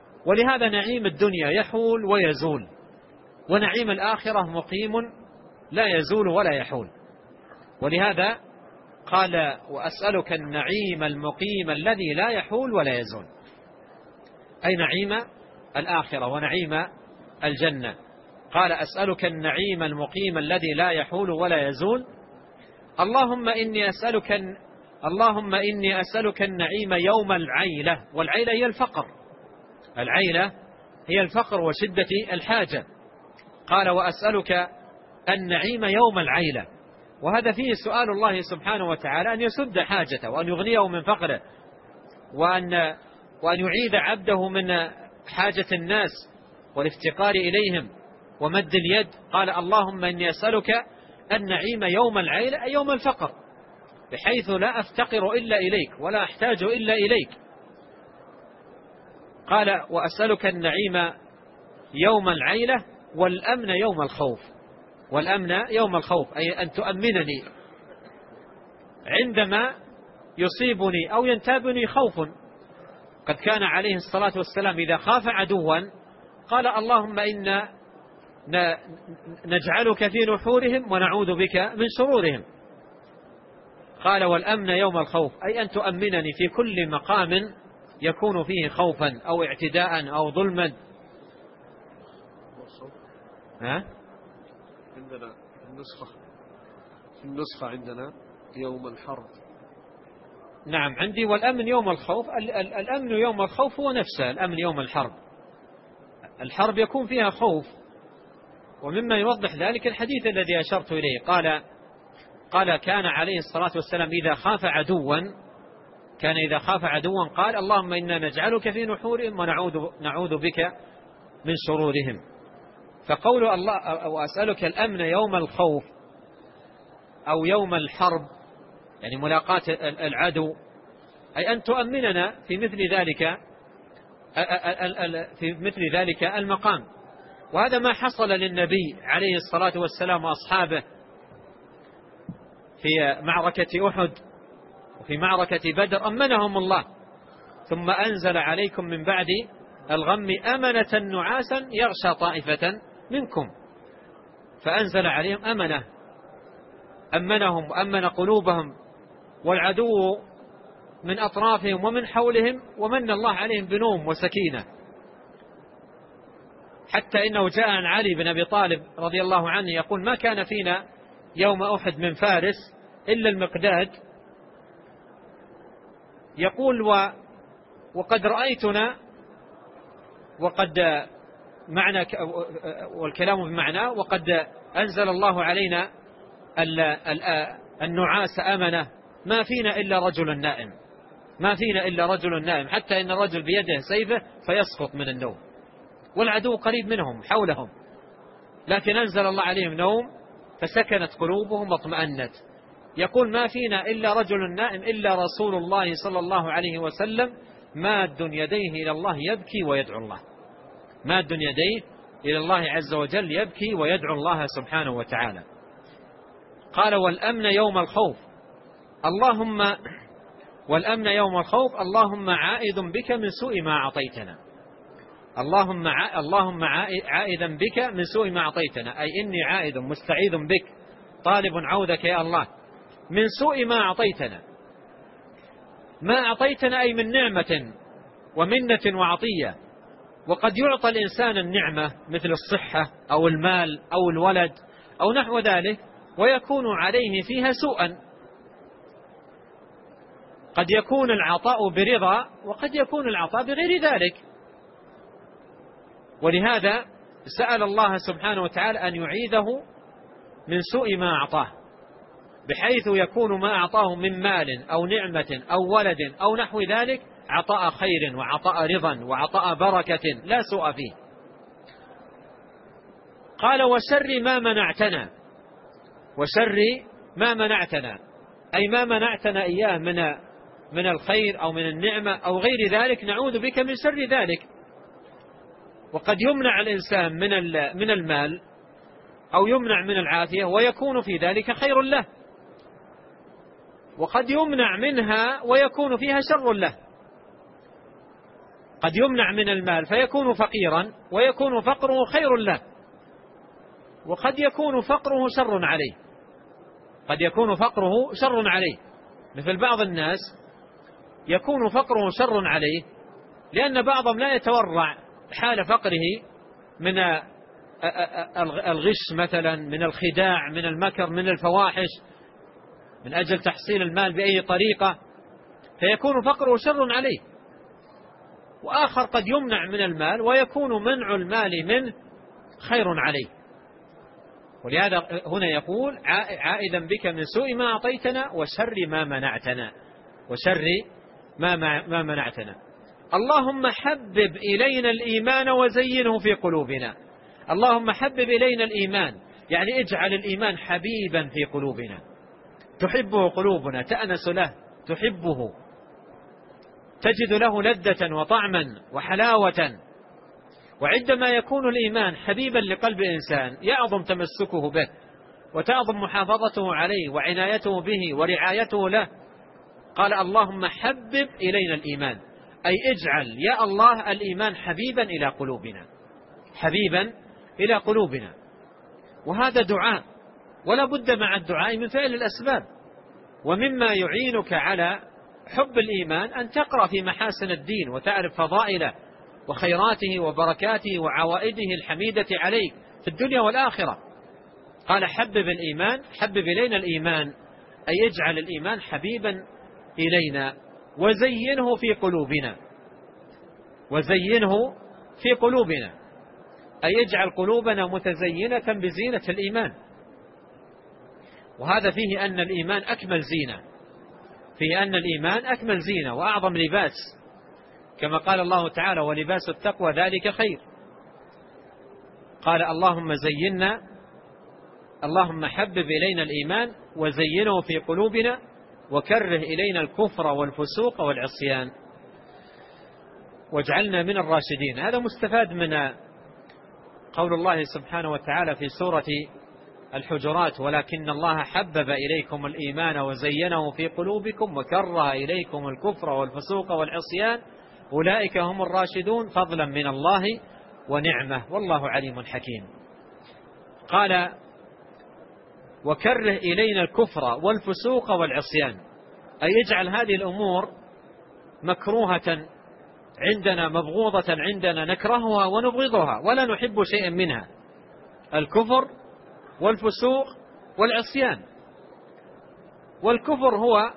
ولهذا نعيم الدنيا يحول ويزول، ونعيم الآخرة مقيم لا يزول ولا يحول. ولهذا قال وأسألك النعيم المقيم الذي لا يحول ولا يزول، أي نعيم الآخرة ونعيم الجنة. قال أسألك النعيم المقيم الذي لا يحول ولا يزول. اللهم إني أسألك النعيم يوم العيلة، والعيلة هي الفقر، العيلة هي الفقر وشدة الحاجة. قال وأسألك النعيم يوم العيلة، وهذا فيه سؤال الله سبحانه وتعالى أن يسد حاجته وأن يغنيه من فقره، وأن يعيد عبده من حاجة الناس والافتقار إليهم ومد اليد. قال اللهم إني أسألك النعيم يوم العيلة، أي يوم الفقر، بحيث لا أفتقر إلا إليك ولا أحتاج إلا إليك. قال وأسألك النعيم يوم العيلة والأمن يوم الخوف، والأمن يوم الخوف أي أن تؤمنني عندما يصيبني أو ينتابني خوف. قد كان عليه الصلاة والسلام إذا خاف عدوا قال اللهم إنا نجعلك في نحورهم ونعوذ بك من شرورهم. قال والأمن يوم الخوف أي أن تؤمنني في كل مقام يكون فيه خوفا أو اعتداء أو ظلما. عندنا النسخة عندنا يوم الحرب. نعم عندي والأمن يوم الخوف. الأمن يوم الخوف هو نفسه الأمن يوم الحرب. الحرب يكون فيها خوف، ومما يوضح ذلك الحديث الذي أشرت إليه. قال كان عليه الصلاة والسلام إذا خاف عدوا قال اللهم إنا نجعلك في نحورهم ونعوذ بك من شرورهم. فقول الله وأسألك الأمن يوم الخوف أو يوم الحرب يعني ملاقاة العدو، أي أن تؤمننا في مثل ذلك المقام. وهذا ما حصل للنبي عليه الصلاة والسلام وأصحابه في معركة أحد وفي معركة بدر، أمنهم الله، ثم أنزل عليكم من بعد الغم أمنة نعاسا يغشى طائفة منكم، فأنزل عليهم أمنهم وأمن قلوبهم، والعدو من أطرافهم ومن حولهم، ومن الله عليهم بنوم وسكينة. حتى إنه جاء عن علي بن أبي طالب رضي الله عنه يقول ما كان فينا يوم أحد من فارس إلا المقداد، يقول وقد رأيتنا وقد معنى والكلام بمعنى وقد أنزل الله علينا النعاس أمنة، ما فينا إلا رجل نائم، حتى إن الرجل بيده سيفه فيسقط من النوم والعدو قريب منهم حولهم، لكن أنزل الله عليهم نوم فسكنت قلوبهم واطمأنت. يقول ما فينا إلا رجل نائم إلا رسول الله صلى الله عليه وسلم ماد يديه إلى الله يبكي ويدعو الله، ماد يديه إلى الله عز وجل يبكي ويدعو الله سبحانه وتعالى. قال والأمن يوم الخوف اللهم عائذ بك من سوء ما أعطيتنا، اللهم عائذا بك من سوء ما أعطيتنا، أي إني عائذ مستعيذ بك طالب عوذك يا الله من سوء ما أعطيتنا. ما أعطيتنا أي من نعمة ومنة وعطية. وقد يعطى الإنسان النعمة مثل الصحة أو المال أو الولد أو نحو ذلك ويكون عليه فيها سوءا، قد يكون العطاء برضا وقد يكون العطاء بغير ذلك. ولهذا سأل الله سبحانه وتعالى أن يعيده من سوء ما أعطاه، بحيث يكون ما أعطاه من مال أو نعمة أو ولد أو نحو ذلك عطاء خير وعطاء رضا وعطاء بركة لا سوء فيه. قال وشر ما منعتنا أي ما منعتنا إياه من الخير أو من النعمة أو غير ذلك، نعوذ بك من شر ذلك. وقد يمنع الإنسان من المال أو يمنع من العافية ويكون في ذلك خير له، وقد يمنع منها ويكون فيها شر له. قد يمنع من المال فيكون فقيرا ويكون فقره خير له، وقد يكون فقره شر عليه، قد يكون فقره شر عليه. مثل بعض الناس يكون فقره شر عليه لأن بعضهم لا يتورع حال فقره من الغش مثلا، من الخداع، من المكر، من الفواحش، من أجل تحصيل المال بأي طريقة، فيكون فقره شر عليه. وآخر قد يمنع من المال ويكون منع المال منه خير عليه. ولهذا هنا يقول عائدا بك من سوء ما أعطيتنا وشر ما منعتنا، وشر ما منعتنا. اللهم حبب إلينا الإيمان وزينه في قلوبنا. اللهم حبب إلينا الإيمان يعني اجعل الإيمان حبيبا في قلوبنا، تحبه قلوبنا، تأنس له، تحبه، تجد له لذة وطعما وحلاوة. وعندما يكون الإيمان حبيبا لقلب إنسان يعظم تمسكه به وتعظم محافظته عليه وعنايته به ورعايته له. قال اللهم حبب إلينا الإيمان، أي اجعل يا الله الإيمان حبيبا إلى قلوبنا، حبيبا إلى قلوبنا. وهذا دعاء، ولا بد مع الدعاء من فعل الأسباب. ومما يعينك على حب الإيمان أن تقرأ في محاسن الدين وتعرف فضائله وخيراته وبركاته وعوائده الحميدة عليك في الدنيا والآخرة. قال حبب الإيمان، حبب إلينا الإيمان أي اجعل الإيمان حبيبا إلينا وزينه في قلوبنا، وزينه في قلوبنا أي اجعل قلوبنا متزينة بزينة الإيمان. وهذا فيه أن الإيمان أكمل زينة، فيه أن الإيمان أكمل زينة وأعظم لباس، كما قال الله تعالى ولباس التقوى ذلك خير. قال اللهم زينا، اللهم حبب إلينا الإيمان وزينه في قلوبنا وكره إلينا الكفر والفسوق والعصيان واجعلنا من الراشدين. هذا مستفاد من قول الله سبحانه وتعالى في سورة الحجرات ولكن الله حبب إليكم الإيمان وزينه في قلوبكم وكره إليكم الكفر والفسوق والعصيان أولئك هم الراشدون فضلا من الله ونعمة والله عليم حكيم. قال وكره إلينا الكفر والفسوق والعصيان أي اجعل هذه الأمور مكروهة عندنا، مبغوضة عندنا، نكرهها ونبغضها ولا نحب شيئا منها، الكفر والفسوق والعصيان. والكفر هو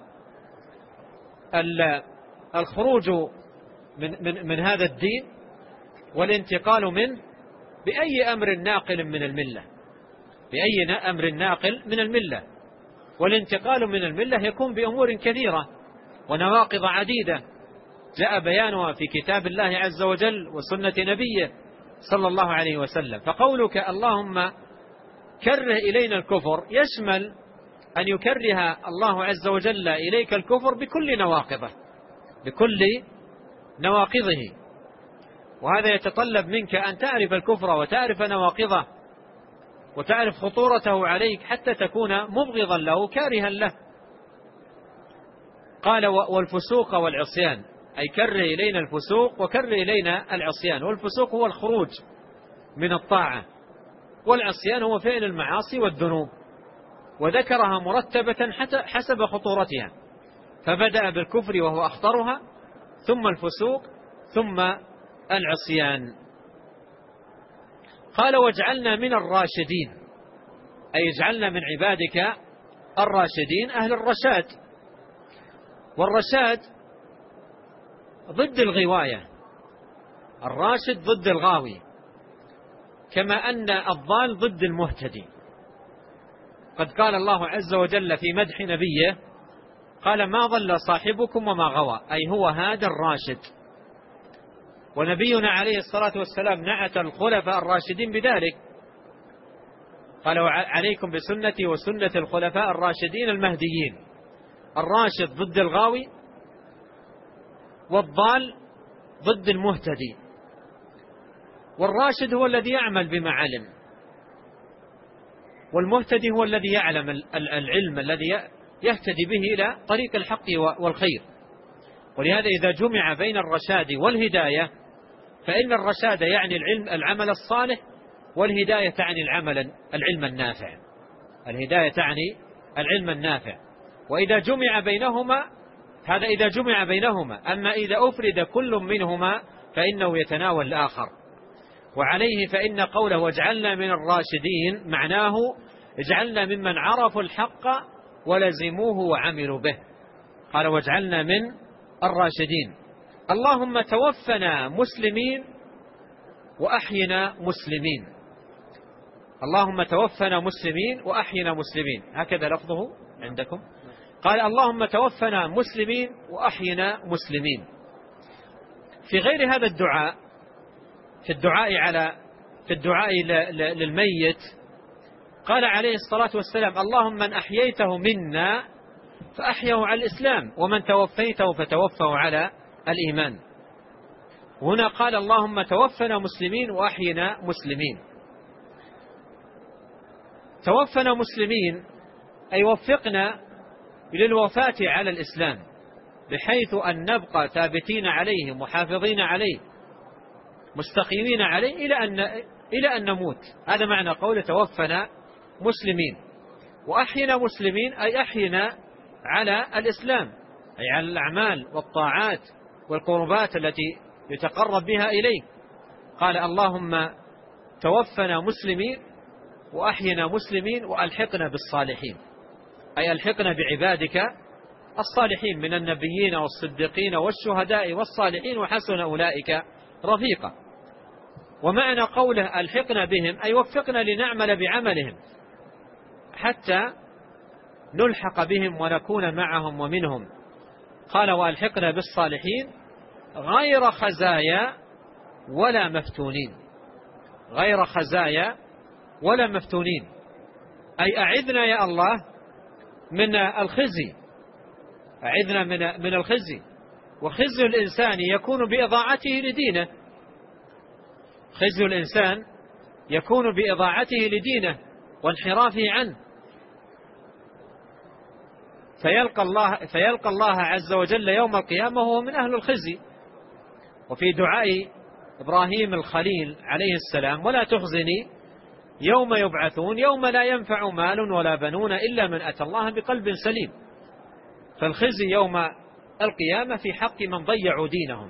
الخروج من هذا الدين والانتقال منه بأي أمر ناقل من الملة، بأي أمر ناقل من الملة. والانتقال من الملة يكون بأمور كثيرة ونواقض عديدة جاء بيانها في كتاب الله عز وجل وسنة نبيه صلى الله عليه وسلم. فقولك اللهم كره إلينا الكفر يشمل أن يكره الله عز وجل إليك الكفر بكل نواقضه، بكل نواقضه. وهذا يتطلب منك أن تعرف الكفر وتعرف نواقضه وتعرف خطورته عليك حتى تكون مبغضا له كارها له. قال والفسوق والعصيان أي كره إلينا الفسوق وكره إلينا العصيان. والفسوق هو الخروج من الطاعة، والعصيان هو فعل المعاصي والذنوب، وذكرها مرتبة حسب خطورتها، فبدأ بالكفر وهو أخطرها ثم الفسوق ثم العصيان. قال واجعلنا من الراشدين أي اجعلنا من عبادك الراشدين أهل الرشاد. والرشاد ضد الغواية، الراشد ضد الغاوي، كما أن الضال ضد المهتدي. قد قال الله عز وجل في مدح نبيه قال ما ضل صاحبكم وما غوى أي هو هذا الراشد. ونبينا عليه الصلاة والسلام نعت الخلفاء الراشدين بذلك، قال عليكم بسنتي وسنة الخلفاء الراشدين المهديين. الراشد ضد الغاوي والضال ضد المهتدي. والراشد هو الذي يعمل بما علم، والمهتدي هو الذي يعلم العلم الذي يهتدي به إلى طريق الحق والخير. ولهذا إذا جمع بين الرشاد والهداية فإن الرشاد يعني العلم العمل الصالح، والهداية تعني العلم النافع. الهداية تعني العلم النافع. وإذا جمع بينهما، هذا إذا جمع بينهما، أما إذا أفرد كل منهما فإنه يتناول الآخر. وعليه فإن قوله واجعلنا من الراشدين معناه اجعلنا ممن عرفوا الحق ولزموه وعملوا به. قال واجعلنا من الراشدين. اللهم توفنا مسلمين وأحينا مسلمين. اللهم توفنا مسلمين وأحينا مسلمين، هكذا لفظه عندكم. قال اللهم توفنا مسلمين وأحينا مسلمين. في غير هذا الدعاء، في الدعاء للميت، قال عليه الصلاة والسلام اللهم من أحييته منا فأحيه على الإسلام ومن توفيته فتوفه على الإيمان. هنا قال اللهم توفنا مسلمين وأحينا مسلمين. توفنا مسلمين أي وفقنا للوفاة على الإسلام، بحيث أن نبقى ثابتين عليه محافظين عليه مستقيمين عليه إلى أن نموت. هذا معنى قول توفنا مسلمين. وأحينا مسلمين أي أحينا على الإسلام، أي على الأعمال والطاعات والقربات التي يتقرب بها إليه. قال اللهم توفنا مسلمين وأحينا مسلمين وألحقنا بالصالحين، أي ألحقنا بعبادك الصالحين من النبيين والصديقين والشهداء والصالحين وحسن أولئك رفيقا. ومعنى قوله ألحقنا بهم أي وفقنا لنعمل بعملهم حتى نلحق بهم ونكون معهم ومنهم. قال وألحقنا بالصالحين غير خزايا ولا مفتونين. غير خزايا ولا مفتونين أي أعذنا يا الله من الخزي، أعذنا من الخزي. وخزي الإنسان يكون بإضاعته لدينه، خزي الإنسان يكون بإضاعته لدينه وانحرافه عنه، فيلقى الله عز وجل يوم القيامة وهو من أهل الخزي. وفي دعاء إبراهيم الخليل عليه السلام ولا تخزني يوم يبعثون يوم لا ينفع مال ولا بنون إلا من أتى الله بقلب سليم. فالخزي يوم القيامة في حق من ضيعوا دينهم.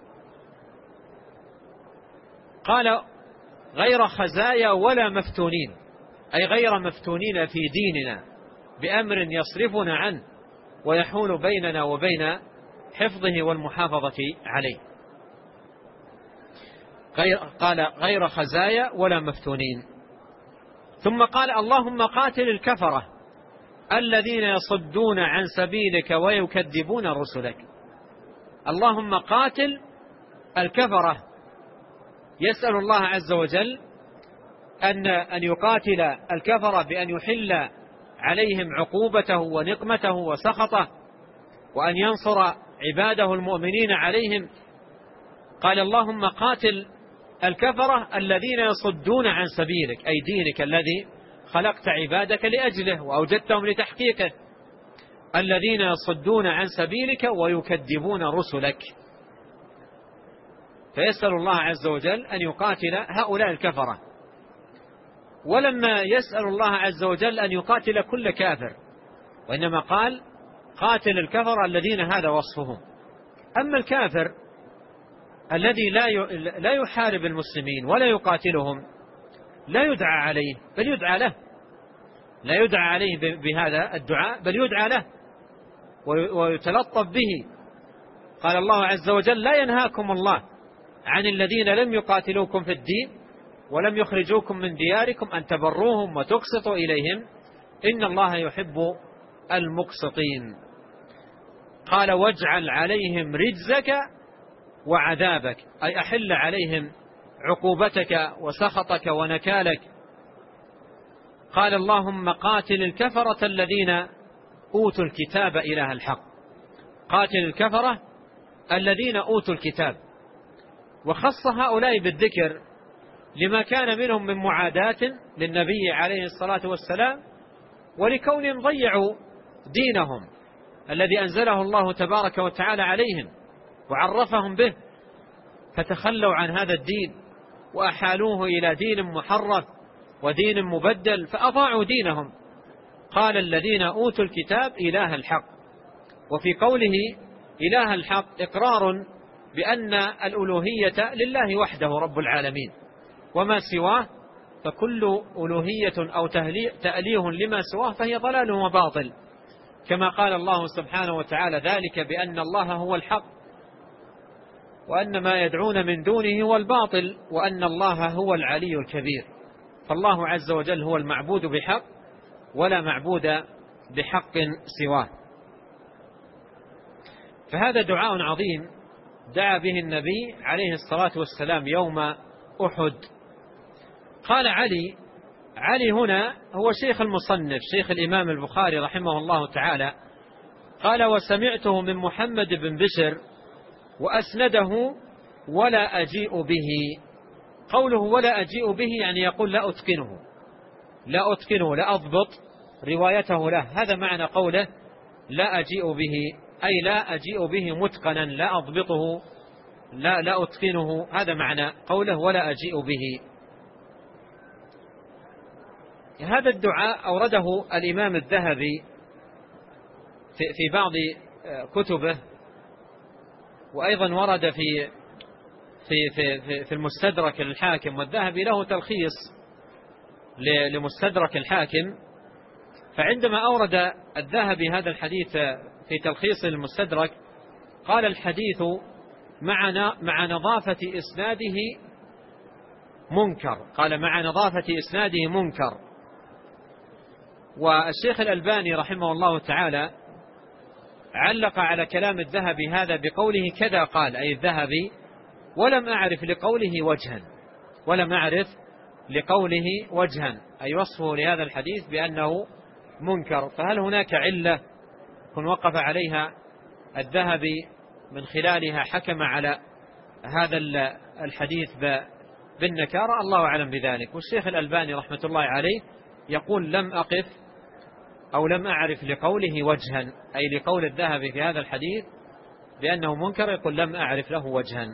قال غير خزايا ولا مفتونين أي غير مفتونين في ديننا بأمر يصرفنا عنه ويحول بيننا وبين حفظه والمحافظة عليه. قال غير خزايا ولا مفتونين. ثم قال اللهم قاتل الكفرة الذين يصدون عن سبيلك ويكذبون رسلك. اللهم قاتل الكفرة، يسأل الله عز وجل أن يقاتل الكفرة بأن يحل عليهم عقوبته ونقمته وسخطه، وأن ينصر عباده المؤمنين عليهم. قال اللهم قاتل الكفرة الذين يصدون عن سبيلك أي دينك الذي خلقت عبادك لأجله وأوجدتهم لتحقيقه، الذين يصدون عن سبيلك ويكذبون رسلك. فيسأل الله عز وجل أن يقاتل هؤلاء الكفرة. ولما يسأل الله عز وجل أن يقاتل كل كافر، وإنما قال قاتل الكفر الذين هذا وصفهم. أما الكافر الذي لا يحارب المسلمين ولا يقاتلهم لا يدعى عليه بل يدعى له، لا يدعى عليه بهذا الدعاء بل يدعى له ويتلطف به. قال الله عز وجل لا ينهاكم الله عن الذين لم يقاتلوكم في الدين ولم يخرجوكم من دياركم أن تبروهم وتقسطوا إليهم إن الله يحب المقسطين. قال واجعل عليهم رجزك وعذابك أي أحل عليهم عقوبتك وسخطك ونكالك. قال اللهم قاتل الكفرة الذين أوتوا الكتاب إله الحق. قاتل الكفرة الذين أوتوا الكتاب، وخص هؤلاء بالذكر لما كان منهم من معاداة للنبي عليه الصلاة والسلام، ولكونهم ضيعوا دينهم الذي أنزله الله تبارك وتعالى عليهم وعرفهم به، فتخلوا عن هذا الدين وأحالوه إلى دين محرف ودين مبدل فأضاعوا دينهم. قال الذين أوتوا الكتاب إله الحق. وفي قوله إله الحق إقرار بأن الألوهية لله وحده رب العالمين، وما سواه فكل ألوهية أو تأليه لما سواه فهي ضلال وباطل، كما قال الله سبحانه وتعالى ذلك بأن الله هو الحق وأن ما يدعون من دونه هو الباطل وأن الله هو العلي الكبير. فالله عز وجل هو المعبود بحق ولا معبود بحق سواه. فهذا دعاء عظيم دعا به النبي عليه الصلاة والسلام يوم أحد. قال علي هنا هو شيخ المصنف شيخ الإمام البخاري رحمه الله تعالى، قال وسمعته من محمد بن بشر وأسنده ولا أجيء به. قوله ولا أجيء به يعني يقول لا أتقنه لا أضبط روايته له، هذا معنى قوله لا أجيء به، أي لا أجيء به متقنا لا أضبطه لا أتقنه، هذا معنى قوله ولا أجيء به. هذا الدعاء أورده الإمام الذهبي في بعض كتبه، وأيضا ورد في المستدرك الحاكم، والذهبي له تلخيص لمستدرك الحاكم. فعندما أورد الذهبي هذا الحديث في تلخيص المستدرك قال الحديث مع نظافة إسناده منكر، قال مع نظافة إسناده منكر. والشيخ الألباني رحمه الله تعالى علق على كلام الذهبي هذا بقوله كذا قال، أي الذهبي، ولم أعرف لقوله وجها أي وصفه لهذا الحديث بأنه منكر. فهل هناك علة كن وقف عليها الذهبي من خلالها حكم على هذا الحديث بالنكارة؟ الله أعلم بذلك. والشيخ الألباني رحمة الله عليه يقول لم أقف أو لم أعرف لقوله وجها، أي لقول الذهبي في هذا الحديث بأنه منكر، يقول لم أعرف له وجها.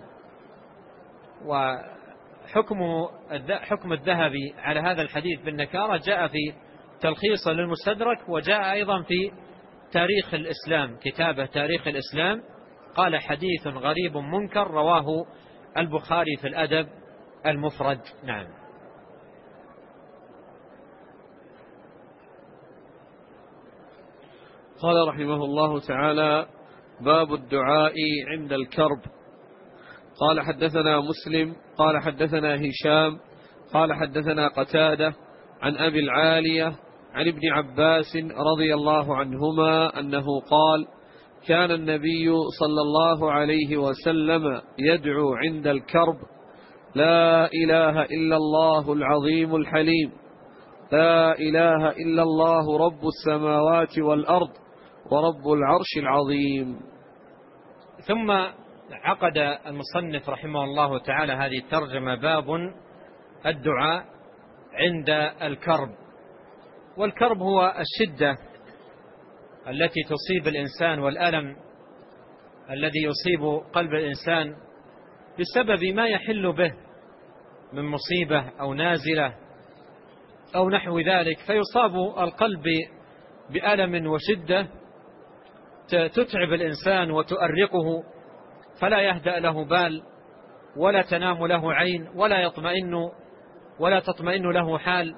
وحكم الذهبي على هذا الحديث بالنكارة جاء في تلخيص للمستدرك، وجاء أيضا في تاريخ الإسلام، كتابه تاريخ الإسلام، قال حديث غريب منكر رواه البخاري في الأدب المفرد. نعم. قال رحمه الله تعالى باب الدعاء عند الكرب. قال حدثنا مسلم قال حدثنا هشام قال حدثنا قتادة عن أبي العالية عن ابن عباس رضي الله عنهما أنه قال كان النبي صلى الله عليه وسلم يدعو عند الكرب لا إله إلا الله العظيم الحليم، لا إله إلا الله رب السماوات والأرض ورب العرش العظيم. ثم عقد المصنف رحمه الله تعالى هذه الترجمة باب الدعاء عند الكرب. والكرب هو الشدة التي تصيب الإنسان والألم الذي يصيب قلب الإنسان بسبب ما يحل به من مصيبة أو نازلة أو نحو ذلك، فيصاب القلب بألم وشدة تتعب الإنسان وتؤرقه، فلا يهدأ له بال ولا تنام له عين ولا تطمئن له حال.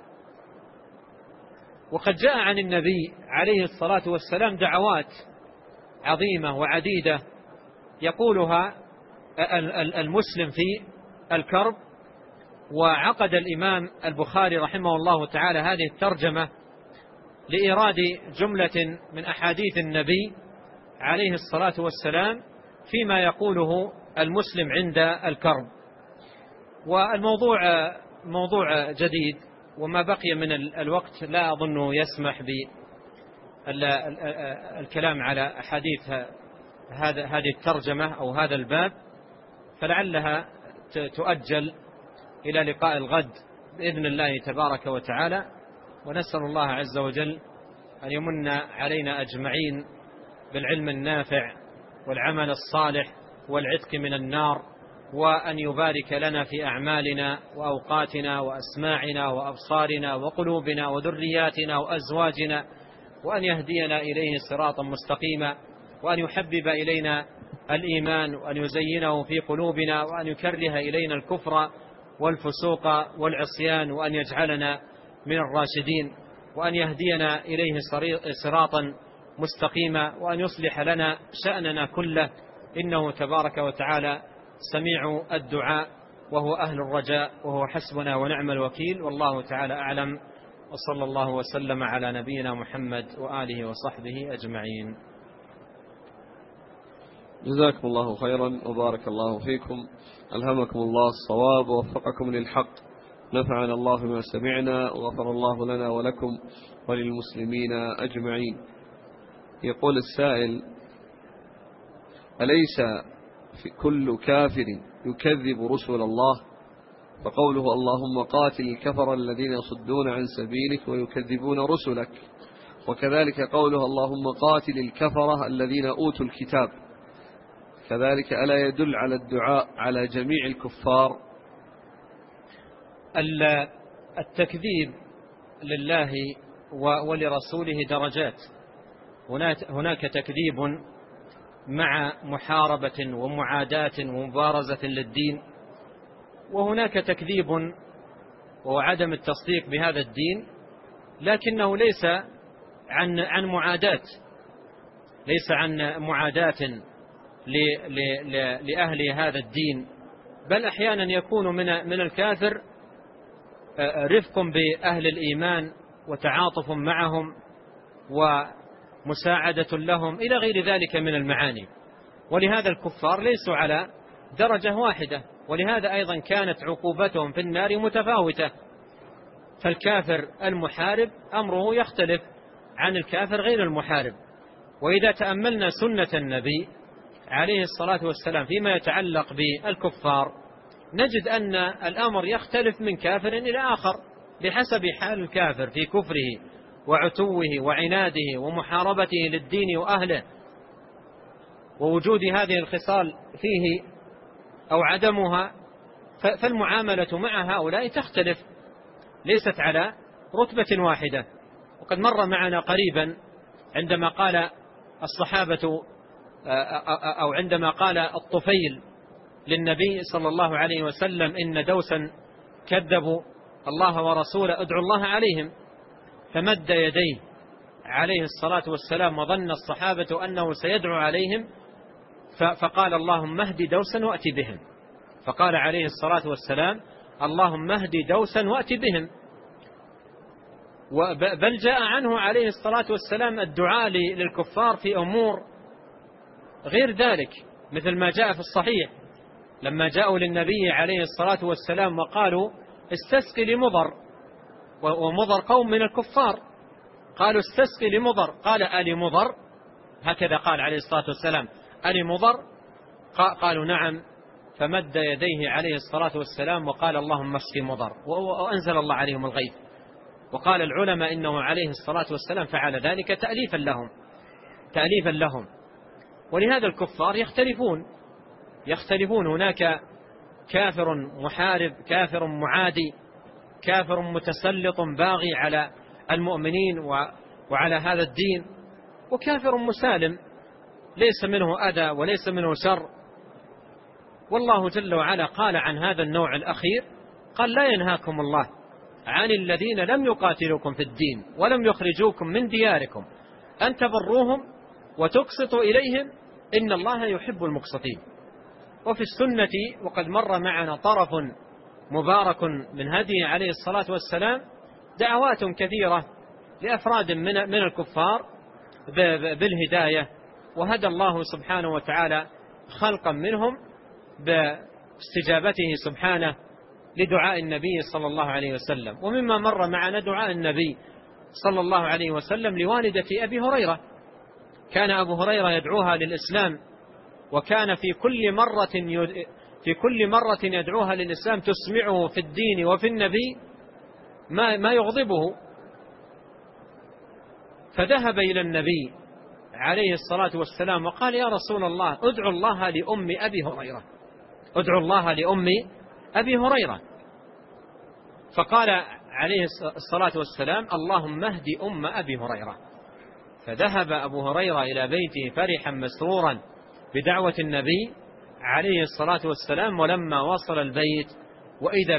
وقد جاء عن النبي عليه الصلاة والسلام دعوات عظيمة وعديدة يقولها المسلم في الكرب. وعقد الإمام البخاري رحمه الله تعالى هذه الترجمة لإيراد جملة من أحاديث النبي عليه الصلاة والسلام فيما يقوله المسلم عند الكرب. والموضوع موضوع جديد، وما بقي من الوقت لا أظن يسمح بالكلام على أحاديث هذه الترجمة أو هذا الباب، فلعلها تؤجل إلى لقاء الغد بإذن الله تبارك وتعالى. ونسأل الله عز وجل أن يمن علينا أجمعين بالعلم النافع والعمل الصالح والعتق من النار وأن يبارك لنا في أعمالنا وأوقاتنا وأسماعنا وأبصارنا وقلوبنا وذرياتنا وأزواجنا، وأن يهدينا إليه صراطا مستقيما، وأن يحبب إلينا الإيمان وأن يزينه في قلوبنا، وأن يكره إلينا الكفر والفسوق والعصيان، وأن يجعلنا من الراشدين، وأن يهدينا إليه صراطا مستقيما، وأن يصلح لنا شأننا كله، إنه تبارك وتعالى سميع الدعاء وهو أهل الرجاء، وهو حسبنا ونعم الوكيل. والله تعالى أعلم، وصلى الله وسلم على نبينا محمد وآله وصحبه أجمعين. جزاكم الله خيرا وبارك الله فيكم، ألهمكم الله الصواب ووفقكم للحق، نفعنا الله بما سمعنا وغفر الله لنا ولكم وللمسلمين أجمعين. يقول السائل: أليس في كل كافر يكذب رسل الله؟ فقوله اللهم قاتل الكفر الذين يصدون عن سبيلك ويكذبون رسلك، وكذلك قوله اللهم قاتل الكفرة الذين أوتوا الكتاب، كذلك ألا يدل على الدعاء على جميع الكفار؟ التكذيب لله ولرسوله درجات، هناك تكذيب مع محاربة ومعاداة ومبارزة للدين، وهناك تكذيب وعدم التصديق بهذا الدين لكنه ليس عن معاداة، ليس عن معاداة لأهل هذا الدين، بل أحيانا يكون من الكافر رفق بأهل الإيمان وتعاطف معهم ومساعدة لهم إلى غير ذلك من المعاني. ولهذا الكفار ليسوا على درجة واحدة، ولهذا أيضا كانت عقوبتهم في النار متفاوتة. فالكافر المحارب أمره يختلف عن الكافر غير المحارب. وإذا تأملنا سنة النبي عليه الصلاة والسلام فيما يتعلق بالكفار نجد أن الأمر يختلف من كافر إلى آخر بحسب حال الكافر في كفره وعتوه وعناده ومحاربته للدين وأهله، ووجود هذه الخصال فيه أو عدمها، فالمعاملة مع هؤلاء تختلف، ليست على رتبة واحدة. وقد مر معنا قريبا عندما قال الصحابة أو عندما قال الطفيل للنبي صلى الله عليه وسلم إن دوسا كذبوا الله ورسوله ادعوا الله عليهم، فمد يديه عليه الصلاة والسلام وظن الصحابة أنه سيدعو عليهم، فقال اللهم اهد دوسا وأتي بهم، فقال عليه الصلاة والسلام اللهم اهد دوسا وأتي بهم. بل جاء عنه عليه الصلاة والسلام الدعاء للكفار في أمور غير ذلك، مثل ما جاء في الصحيح لما جاءوا للنبي عليه الصلاة والسلام وقالوا استسقي لمضر، ومضر قوم من الكفار، قالوا استسقي لمضر، قال آل مضر، هكذا قال عليه الصلاة والسلام آل مضر، قالوا نعم، فمد يديه عليه الصلاة والسلام وقال اللهم اسقي مضر، وأنزل الله عليهم الغيث. وقال العلماء إنه عليه الصلاة والسلام فعل ذلك تأليفا لهم. ولهذا الكفار يختلفون، هناك كافر محارب، كافر معادي، كافر متسلط باغي على المؤمنين وعلى هذا الدين، وكافر مسالم ليس منه أذى وليس منه شر. والله جل وعلا قال عن هذا النوع الأخير، قال لا ينهاكم الله عن الذين لم يقاتلوكم في الدين ولم يخرجوكم من دياركم أن تبروهم وتقسطوا إليهم إن الله يحب المقسطين. وفي السنة وقد مر معنا طرف مبارك من هديه عليه الصلاة والسلام دعوات كثيرة لأفراد من الكفار بالهداية، وهدى الله سبحانه وتعالى خلقا منهم باستجابته سبحانه لدعاء النبي صلى الله عليه وسلم. ومما مر معنا دعاء النبي صلى الله عليه وسلم لوالدة أبي هريرة، كان أبو هريرة يدعوها للإسلام، وكان في كل مرة يدعوها للإسلام تسمعه في الدين وفي النبي ما يغضبه، فذهب إلى النبي عليه الصلاة والسلام وقال يا رسول الله ادعو الله لأم أبي هريرة، ادعوا الله لأم أبي هريرة. فقال عليه الصلاة والسلام اللهم اهد أم أبي هريرة. فذهب أبو هريرة إلى بيته فرحا مسرورا بدعوة النبي عليه الصلاة والسلام. ولما وصل البيت وإذا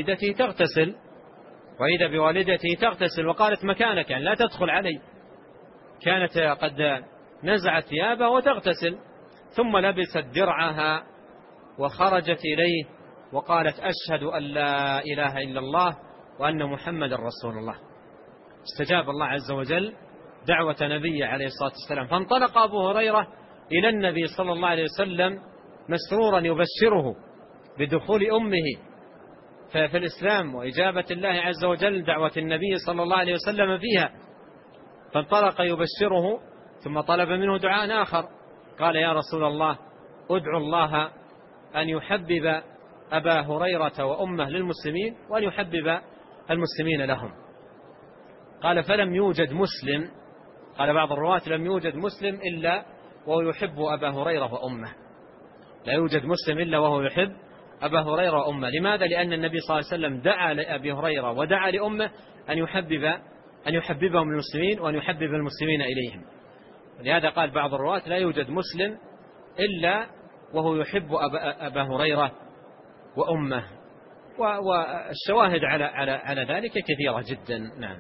بوالدته تغتسل وقالت مكانك، يعني لا تدخل علي. كانت قد نزعت ثيابها وتغتسل، ثم لبست درعها وخرجت إليه وقالت أشهد أن لا إله إلا الله وأن محمد رسول الله. استجاب الله عز وجل دعوة نبي عليه الصلاة والسلام. فانطلق أبو هريرة إلى النبي صلى الله عليه وسلم مسرورا يبشره بدخول أمه في الإسلام وإجابة الله عز وجل دعوة النبي صلى الله عليه وسلم فيها. فانطلق يبشره، ثم طلب منه دعاء آخر، قال يا رسول الله ادعو الله أن يحبب أبا هريرة وأمه للمسلمين وأن يحبب المسلمين لهم. قال فلم يوجد مسلم، قال بعض الرواة لم يوجد مسلم إلا وهو يحب أبا هريرة وأمه. لا يوجد مسلم إلا وهو يحب أبا هريرة وأمه. لماذا؟ لأن النبي صلى الله عليه وسلم دعا لأبي هريرة ودعا لأمه أن يحببهم المسلمين وأن يحبب المسلمين إليهم. لهذا قال بعض الرواة لا يوجد مسلم إلا وهو يحب أبا هريرة وأمه. والشواهد على ذلك كثيرة جدا. نعم.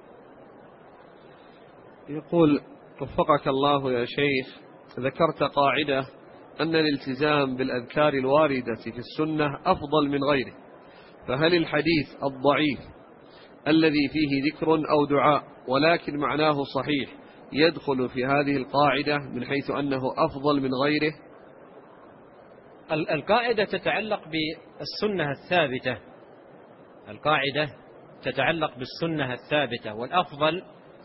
يقول وفقك الله يا شيخ، ذكرت قاعدة أن الالتزام بالأذكار الواردة في السنة أفضل من غيره، فهل الحديث الضعيف الذي فيه ذكر أو دعاء ولكن معناه صحيح يدخل في هذه القاعدة من حيث أنه أفضل من غيره؟ القاعدة تتعلق بالسنة الثابتة، القاعدة تتعلق بالسنة الثابتة، والأفضل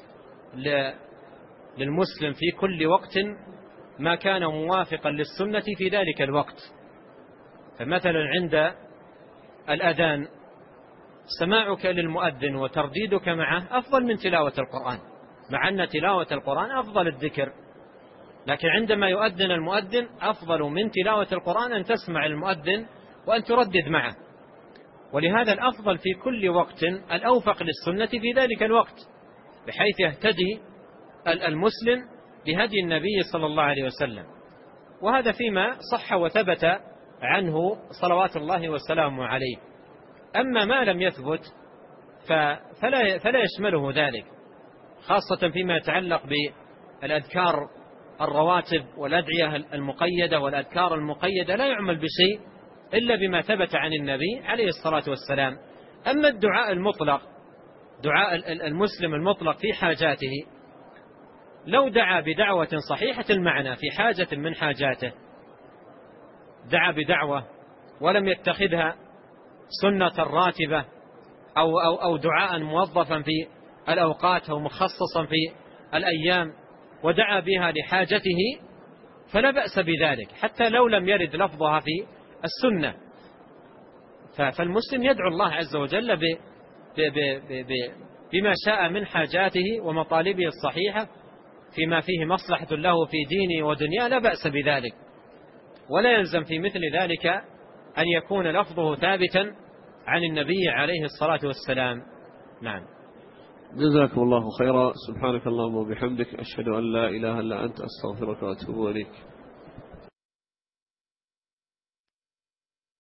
للمسلم في كل وقت ما كان موافقا للسنة في ذلك الوقت. فمثلا عند الأذان سماعك للمؤذن وترديدك معه أفضل من تلاوة القرآن، مع أن تلاوة القرآن أفضل الذكر، لكن عندما يؤذن المؤذن أفضل من تلاوة القرآن أن تسمع المؤذن وأن تردد معه. ولهذا الأفضل في كل وقت الأوفق للسنة في ذلك الوقت، بحيث يهتدي المسلم بهدي النبي صلى الله عليه وسلم. وهذا فيما صح وثبت عنه صلوات الله وسلامه عليه. أما ما لم يثبت فلا يشمله ذلك، خاصة فيما يتعلق بالأذكار الرواتب والأدعية المقيدة والأذكار المقيدة لا يعمل بشيء إلا بما ثبت عن النبي عليه الصلاة والسلام. أما الدعاء المطلق، دعاء المسلم المطلق في حاجاته، لو دعا بدعوة صحيحة المعنى في حاجة من حاجاته، دعا بدعوة ولم يتخذها سنة راتبة أو دعاء موظفا في الأوقات أو مخصصا في الأيام، ودعا بها لحاجته فلا بأس بذلك حتى لو لم يرد لفظها في السنة. فالمسلم يدعو الله عز وجل بما شاء من حاجاته ومطالبه الصحيحة فيما فيه مصلحة له في دينه ودنياه، لا بأس بذلك. ولا يلزم في مثل ذلك أن يكون لفظه ثابتا عن النبي عليه الصلاة والسلام. نعم. جزاكم الله خيرا. سبحانك اللهم وبحمدك، أشهد أن لا إله إلا أنت، أستغفرك وأتوب إليك.